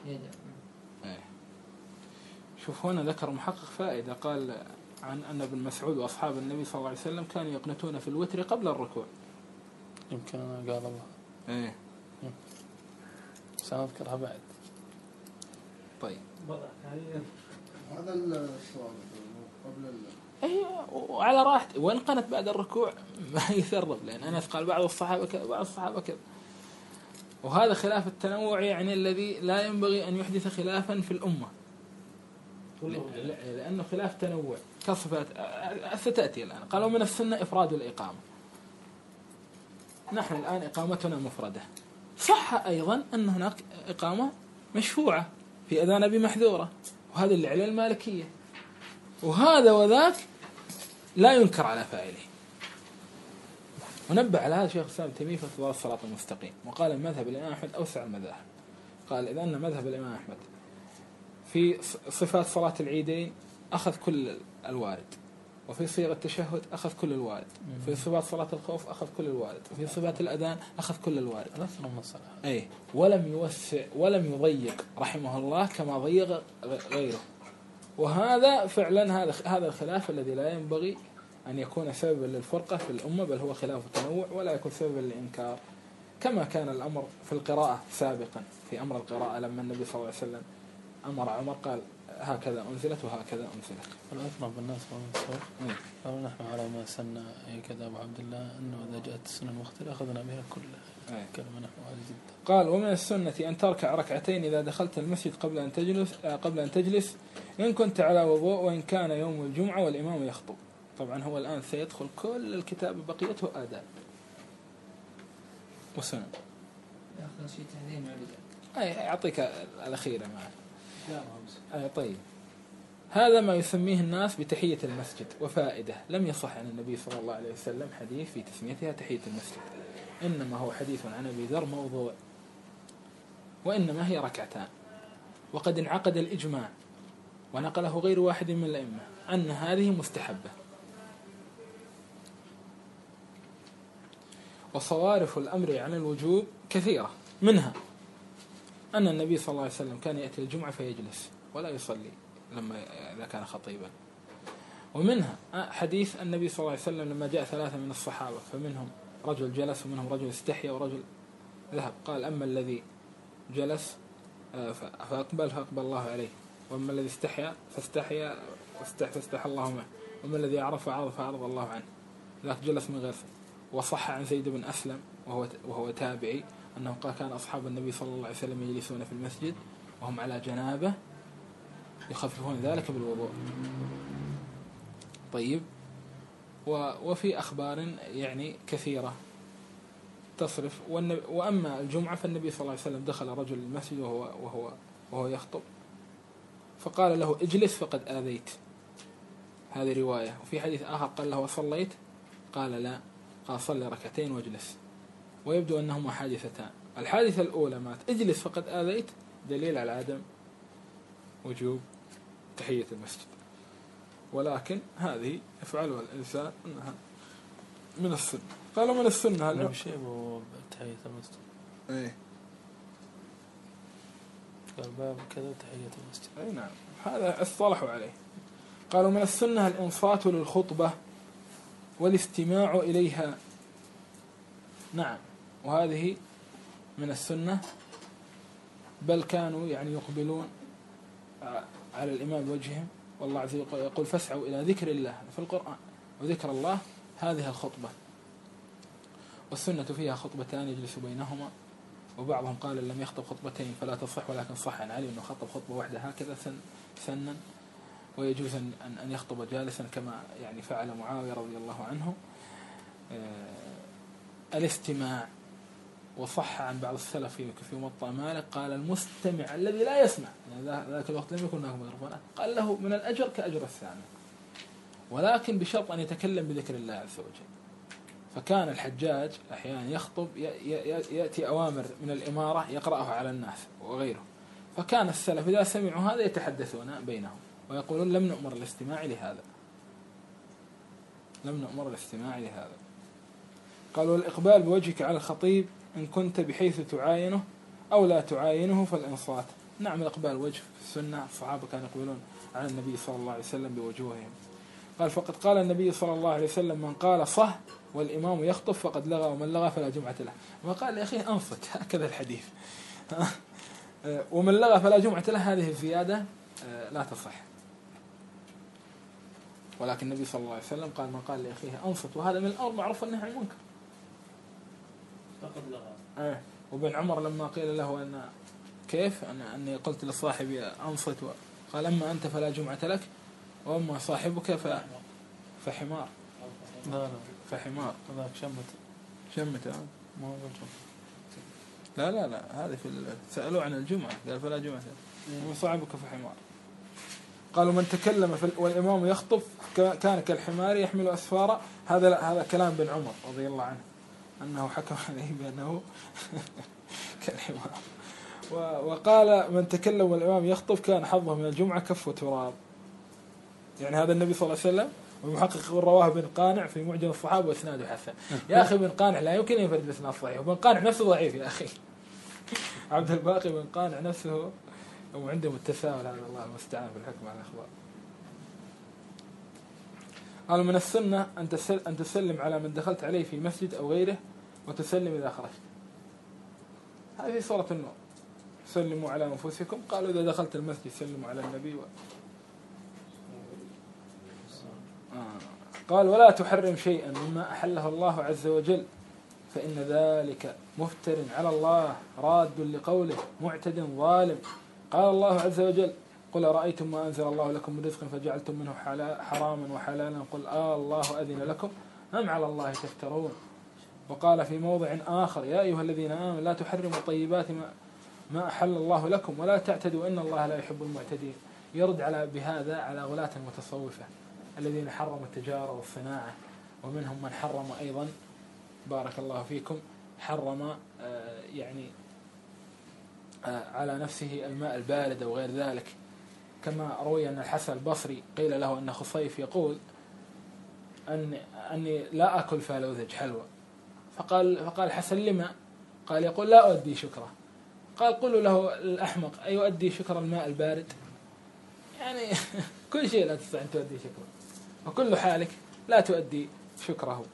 شوف هنا ذكر محقق فائدة قال عن أن ابن مسعود وأصحاب النبي صلى الله عليه وسلم كانوا يقنتون في الوتر قبل الركوع. يمكن قال الله. إيه. سأذكرها بعد. طيب. هذا السؤال قبل وعلى راحته وإن قنت بعد الركوع ما يثرب لأن أنس قال بعض الصحابة كذا بعض الصحابة كذا. وهذا خلاف التنوع يعني الذي لا ينبغي أن يحدث خلافا في الأمة. لأنه خلاف تنوع كصفات ستأتي الآن. قالوا من السنة إفراد الإقامة. نحن الآن إقامتنا مفردة. صح أيضا أن هناك إقامة مشفوعة في أذان أبي محذورة وهذا اللي عليه المالكية وهذا وذاك لا ينكر على فاعله. ونبه على هذا شيخ الإسلام تيمية في اقتضاء الصراط المستقيم وقال المذهب الإمام أحمد أوسع المذاهب. قال إذا أن مذهب الإمام أحمد في صفات صلاة العيدين أخذ كل الوارد وفي صيغة التشهد أخذ كل الوارد في صفات صلاة الخوف أخذ كل الوارد وفي صفات الأذان أخذ كل الوارد أي ولم يوسع ولم يضيق رحمه الله كما ضيق غيره. وهذا فعلا هذا الخلاف الذي لا ينبغي أن يكون سببا للفرقة في الأمة بل هو خلاف التنوع ولا يكون سببا للإنكار كما كان الأمر في القراءة سابقا. في أمر القراءة لما النبي صلى الله عليه وسلم أمر عمر قال هكذا أنزلت وهكذا أنزلت. الأثنى بالناس قالوا نحن على ما سنة كذا أبو عبد الله أنه إذا جاءت السنة المختلفة أخذنا بها كلها. كلمة نحن على جدا. قال ومن السنة أن تركع ركعتين إذا دخلت المسجد قبل أن تجلس إن كنت على وضوء وإن كان يوم الجمعة والإمام يخطب. طبعا هو الآن سيدخل كل الكتاب بقيته آداب وسنن. آخر شيء تحذير مع أي أعطيك الأخيرة معه. طيب هذا ما يسميه الناس بتحية المسجد. وفائدة لم يصح عن النبي صلى الله عليه وسلم حديث في تسميتها تحية المسجد إنما هو حديث عن أبي ذر موضوع وإنما هي ركعتان. وقد انعقد الإجماع ونقله غير واحد من الأئمة أن هذه مستحبة. وصوارف الأمر عن الوجوب كثيرة منها أن النبي صلى الله عليه وسلم كان يأتي الجمعة فيجلس ولا يصلي إذا كان خطيبا. ومنها حديث النبي صلى الله عليه وسلم لما جاء 3 من الصحابة فمنهم رجل جلس ومنهم رجل استحيا ورجل ذهب قال أما الذي جلس فأقبل الله عليه وأما الذي استحيا فاستحيا فاستحى الله معه وأما الذي عرف فعرض الله عنه ذاك جلس من غير. وصح عن زيد بن أسلم وهو تابعي أنه قال كان أصحاب النبي صلى الله عليه وسلم يجلسون في المسجد وهم على جنابه يخففون ذلك بالوضوء. طيب وفي أخبار يعني كثيرة تصرف. وأما الجمعة فالنبي صلى الله عليه وسلم دخل رجل المسجد وهو يخطب فقال له اجلس فقد آذيت. هذه رواية. وفي حديث آخر قال له صليت قال لا قال صلي ركعتين واجلس. ويبدو أنهما حادثتان. الحادثة الأولى مات اجلس فقد آذيت دليل على عدم وجوب تحية المسجد ولكن هذه يفعلها الإنسان أنها من السنة. قالوا من السنة هذا بشيء تحية المسجد. إيه قال باب كذا تحية المسجد. أي نعم هذا اصطلحوا عليه. قالوا من السنة الإنصات للخطبة والاستماع إليها. نعم وهذه من السنة بل كانوا يعني يقبلون على الإمام بوجههم والله عز وجل يقول فاسعوا إلى ذكر الله في القرآن وذكر الله هذه الخطبة. والسنة فيها خطبتان يجلس بينهما وبعضهم قال إن لم يخطب خطبتين فلا تصح، ولكن صح عن علي أنه خطب خطبة واحدة هكذا سنا، ويجوز أن يخطب جالسا كما يعني فعل معاوية رضي الله عنه. الاستماع، وصح عن بعض السلف في موطأ مالك قال المستمع الذي لا يسمع، يعني ذاك الوقت لم يكن هناك ميكروفونات، قال له من الأجر كأجر السامع، ولكن بشرط أن يتكلم بذكر الله عز وجل. فكان الحجاج أحيانا يخطب يأتي أوامر من الإمارة يقرأها على الناس وغيره، فكان السلف إذا سمعوا هذا يتحدثون بينهم ويقولون لم نؤمر الاستماع لهذا، لم نؤمر الاستماع لهذا. قالوا الإقبال بوجهك على الخطيب إن كنت بحيث تعاينه أو لا تعاينه فالإنصات. نعم، الإقبال وجه في السنة، الصحابة كانوا يقبلون على النبي صلى الله عليه وسلم بوجوههم. قال فقد قال النبي صلى الله عليه وسلم من قال صح والإمام يخطب فقد لغى، ومن لغى فلا جمعة له. وقال يا أخي أنصت، هكذا الحديث. ومن لغى فلا جمعة له، هذه الزيادة لا تصح. ولكن النبي صلى الله عليه وسلم قال من قال لأخيه أنصت، وهذا من الأمر معروف النهي عن المنكر. فقد لغى. وابن عمر لما قيل له أن كيف أني قلت لصاحبي أنصت، قال أما أنت فلا جمعة لك، وأما صاحبك فحمار. لا فحمار هذاك شمت ما هو الجمعة. لا هذا سألوا عن الجمعة قال فلا جمعة لك، ومن صاحبك فحمار. قالوا من تكلم والإمام يخطب كان كالحمار يحمل أسفارا. هذا كلام بن عمر رضي الله عنه، أنه حكم عليه بأنه كالحمار. وقال من تكلم والإمام يخطب كان حظه من الجمعة كف تراب. يعني هذا النبي صلى الله عليه وسلم، والمحقق رواه بن قانع في معجم الصحابة وإسناده حسن. يا أخي بن قانع لا يمكن ينفرد بإسناد صحيح، وبن قانع نفسه ضعيف يا أخي. عبد الباقي بن قانع نفسه وعنده التساهل، هذا الله المستعان في الحكم على الأخبار. قالوا من السنة أن تسلم على من دخلت عليه في مسجد أو غيره، وتسلم إذا خرجت. هذه صورة النور. سلموا على أنفسكم. قالوا إذا دخلت المسجد سلموا على النبي قال ولا تحرم شيئا مما أحله الله عز وجل، فإن ذلك مفتر على الله راد لقوله معتد ظالم. قال الله عز وجل قل أرأيتم ما أنزل الله لكم من رزق فجعلتم منه حراما وحلالا قل الله أذن لكم أم على الله تفترون. وقال في موضع آخر يا أيها الذين آمنوا لا تحرموا طيبات ما أحل الله لكم ولا تعتدوا إن الله لا يحب المعتدين. يرد بهذا على غلاة المتصوفة الذين حرموا التجارة والصناعة، ومنهم من حرم أيضا بارك الله فيكم حرم يعني على نفسه الماء البارد وغير ذلك. كما روي أن الحسن البصري قيل له أن خصيف يقول أني لا أكل فالوذج حلوى، فقال الحسن لما؟ قال يقول لا أؤدي شكره. قال قلوا له الأحمق أيؤدي شكر الماء البارد؟ يعني كل شيء لا تستطيع أن تؤدي شكره، وكل حالك لا تؤدي شكره.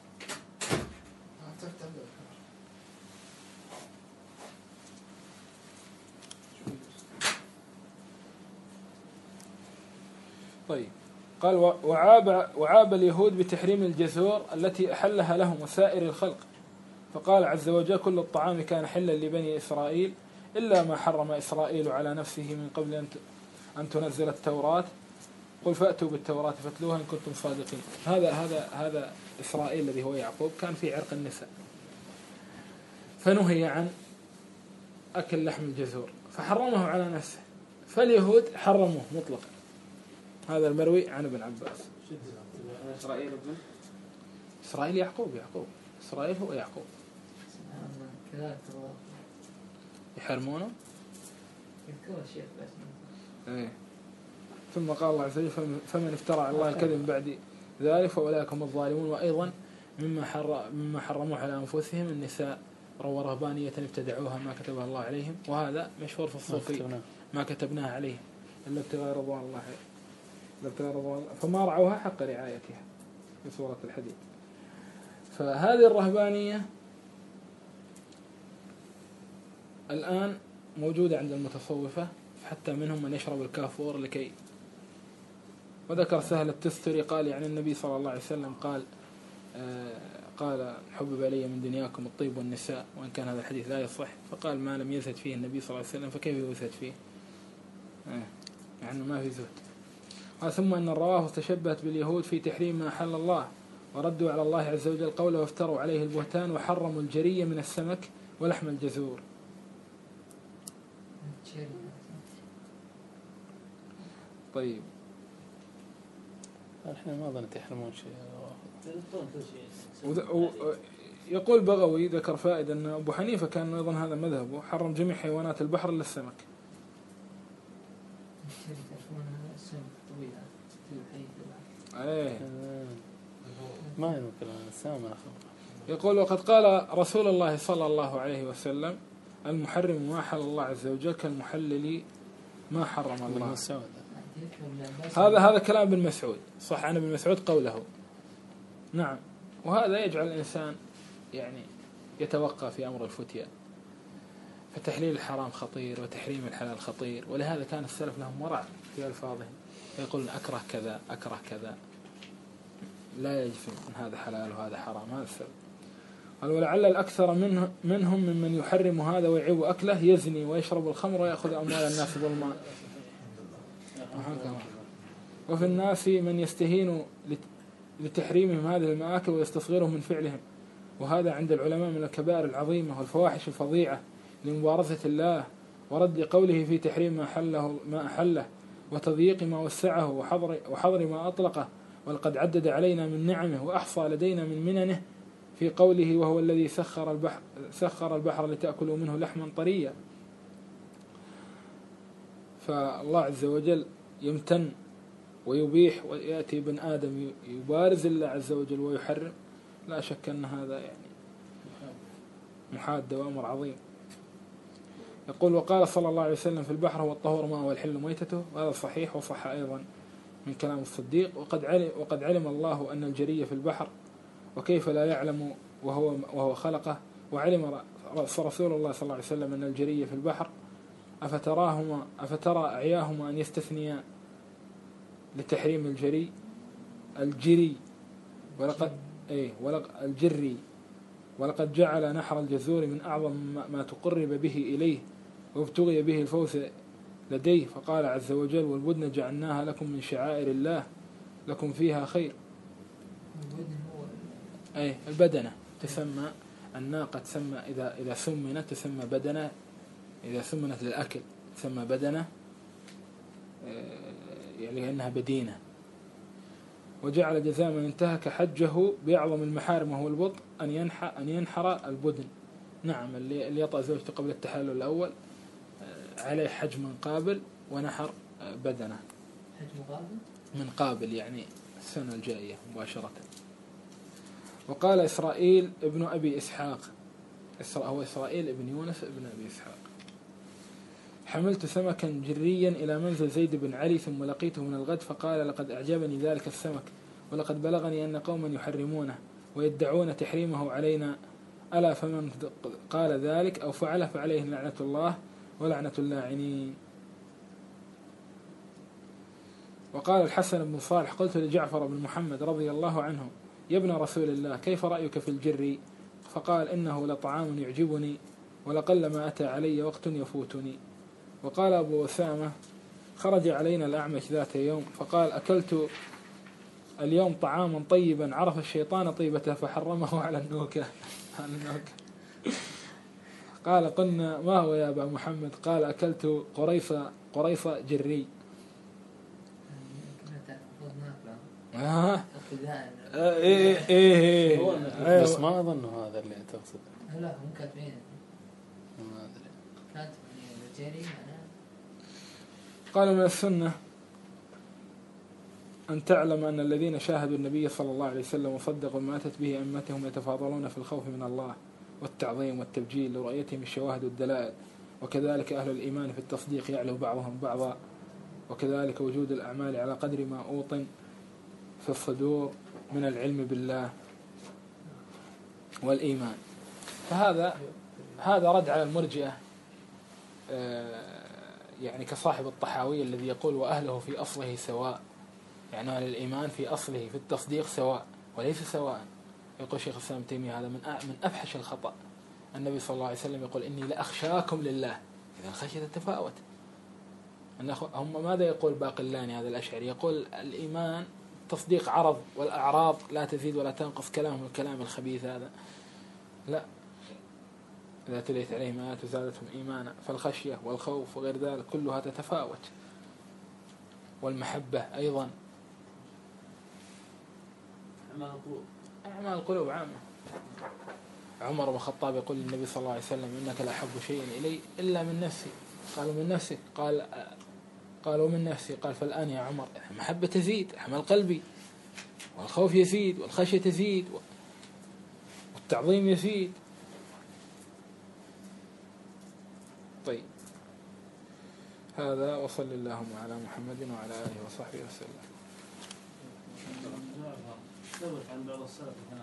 طيب قال وعاب اليهود بتحريم الجزور التي أحلها لهم وسائر الخلق، فقال عز وجل كل الطعام كان حلا لبني إسرائيل إلا ما حرم إسرائيل على نفسه من قبل أن تنزل التوراة قل فأتوا بالتوراة فاتلوها إن كنتم صادقين. هذا إسرائيل الذي هو يعقوب كان في عرق النساء، فنهي عن أكل لحم الجزور فحرمه على نفسه، فاليهود حرموه مطلقا. هذا المروي عن ابن عباس. إسرائيل يعقوب إسرائيل هو يعقوب يحرمونه. ثم قال الله عز وجل فمن افترى على الله الكذب بعد ذلك فأولئك هم الظالمون. وأيضا مما حرموا على أنفسهم النساء ورهبانية ابتدعوها ما كتبها الله عليهم، وهذا مشهور في الصوفي ما كتبناها عليهم إلا ابتغاء رضوان الله فما رعوها حق رعايتها في سورة الحديد. فهذه الرهبانية الآن موجودة عند المتصوفة، حتى منهم من يشرب الكافور لكي. وذكر سهل التستري قال يعني النبي صلى الله عليه وسلم قال قال حبب إلي من دنياكم الطيب والنساء، وإن كان هذا الحديث لا يصح، فقال ما لم يزهد فيه النبي صلى الله عليه وسلم فكيف يزهد فيه؟ يعني ما في زهد. ثم أن الروافض تشبهت باليهود في تحريم ما أحل الله، وردوا على الله عز وجل قوله وافتروا عليه البهتان وحرموا الجري من السمك ولحم الجزور. طيب احنا ما ظنت يحرمون شيء. يقول بغوي ذكر فائدة أن أبو حنيفة كان أيضا هذا مذهبه، حرم جميع حيوانات البحر إلا السمك. ما يمكن السامع. يقول وقد قال رسول الله صلى الله عليه وسلم المحرم ما حل الله عز وجل كالمحلل ما حرم الله. هذا كلام ابن مسعود، صح عن ابن مسعود قوله. نعم، وهذا يجعل الإنسان يعني يتوقع في أمر الفتية، فتحليل الحرام خطير وتحريم الحلال خطير، ولهذا كان السلف لهم ورع في ألفاظهم، يقولون أكره كذا أكره كذا، لا يجزم أن هذا حلال وهذا حرام. هذا السبب. قال ولعل الأكثر منهم ممن يحرم هذا ويعيب أكله يزني ويشرب الخمر ويأخذ أموال الناس ظلما. وفي الناس من يستهين لتحريمهم هذه المآكل ويستصغرهم من فعلهم، وهذا عند العلماء من الكبائر العظيمة والفواحش الفظيعة لمبارزة الله ورد قوله في تحريم ما أحله وتضييق ما وسعه وحظر ما أطلقه، ولقد عدد علينا من نعمه وأحصى لدينا من مننه في قوله وهو الذي سخر البحر لتأكلوا منه لحما طريا. فالله عز وجل يمتن ويبيح، ويأتي ابن آدم يبارز الله عز وجل ويحرم. لا شك أن هذا يعني محادة وأمر عظيم. يقول وقال صلى الله عليه وسلم في البحر هو الطهور ماء والحل ميتته، وهذا صحيح وصح أيضا من كلام الصديق. وقد علم الله أن الجري في البحر، وكيف لا يعلم وهو خلقه. وعلم رسول الله صلى الله عليه وسلم أن الجري في البحر أفترى أعياهما أن يستثنيا لتحريم الجري ولقد جعل نحر الجزور من أعظم ما تقرب به إليه وابتغي به الفوز لديه، فقال عز وجل والبدن جعلناها لكم من شعائر الله لكم فيها خير. البدنة تسمى الناقة، تسمى إذا سمنت تسمى بدنة، إذا سمنت للأكل تسمى بدنة، يعني أنها بدينة. وجعل جزاء من انتهك حجه بأعظم المحارم وهو البط أن ينحر البدن. نعم، اللي يطأ زوجته قبل التحلل الأول عليه حج من قابل ونحر بدنه. حج من قابل يعني السنة الجاية مباشرة. وقال إسرائيل ابن أبي إسحاق، هو إسرائيل ابن يونس ابن أبي إسحاق، حملت سمكا جريا إلى منزل زيد بن علي ثم لقيته من الغد فقال لقد أعجبني ذلك السمك، ولقد بلغني أن قوما يحرمونه ويدعون تحريمه علينا، ألا فمن قال ذلك أو فعله فعليه لعنة الله ولعنة اللاعنين. وقال الحسن بن صالح قلت لجعفر بن محمد رضي الله عنه يا ابن رسول الله كيف رأيك في الجري؟ فقال إنه لطعام يعجبني ولقل ما أتى علي وقت يفوتني. وقال أبو أسامة خرج علينا الأعمش ذات يوم فقال أكلت اليوم طعاما طيبا عرف الشيطان طيبته فحرمه على النوكة. قال قلنا ما هو يا أبا محمد؟ قال أكلت قريصة جري. بس ما أظن هذا اللي تقصد. لا هم كاتبين ما أدري. كاتب الجري قال من السنة أن تعلم أن الذين شاهدوا النبي صلى الله عليه وسلم وصدقوا ما أتت به أئمتهم يتفاضلون في الخوف من الله والتعظيم والتبجيل لرؤيتهم الشواهد والدلائل، وكذلك أهل الإيمان في التصديق يعلو بعضهم بعضا، وكذلك وجود الأعمال على قدر ما أوطن في الصدور من العلم بالله والإيمان. فهذا رد على المرجئة يعني كصاحب الطحاوي الذي يقول وأهله في أصله سواء، يعني أهل الإيمان في أصله في التصديق سواء وليس سواء، يقول شيخ الإسلام ابن تيمية هذا من أفحش الخطأ. النبي صلى الله عليه وسلم يقول إني لأخشاكم لله. إذا الخشية تتفاوت. هم ماذا يقول باقلاني هذا الأشعري؟ يقول الإيمان تصديق عرض، والأعراض لا تزيد ولا تنقص. كلامهم الكلام الخبيث هذا لا. إذا تليت عليهم آيات زادتهم إيمانا. فالخشية والخوف وغير ذلك كلها تتفاوت. والمحبة أيضا. أعمال القلوب عامة. عمر بن الخطاب يقول للنبي صلى الله عليه وسلم إنك لأحب شيء إلي إلا من نفسي. قالوا من نفسك؟ قالوا من نفسي. قال فالآن يا عمر المحبة تزيد، عمل قلبي، والخوف يزيد، والخشية تزيد، والتعظيم يزيد. طيب هذا، وصل اللهم على محمد وعلى آله وصحبه وسلم. ثبت عن بعض السلف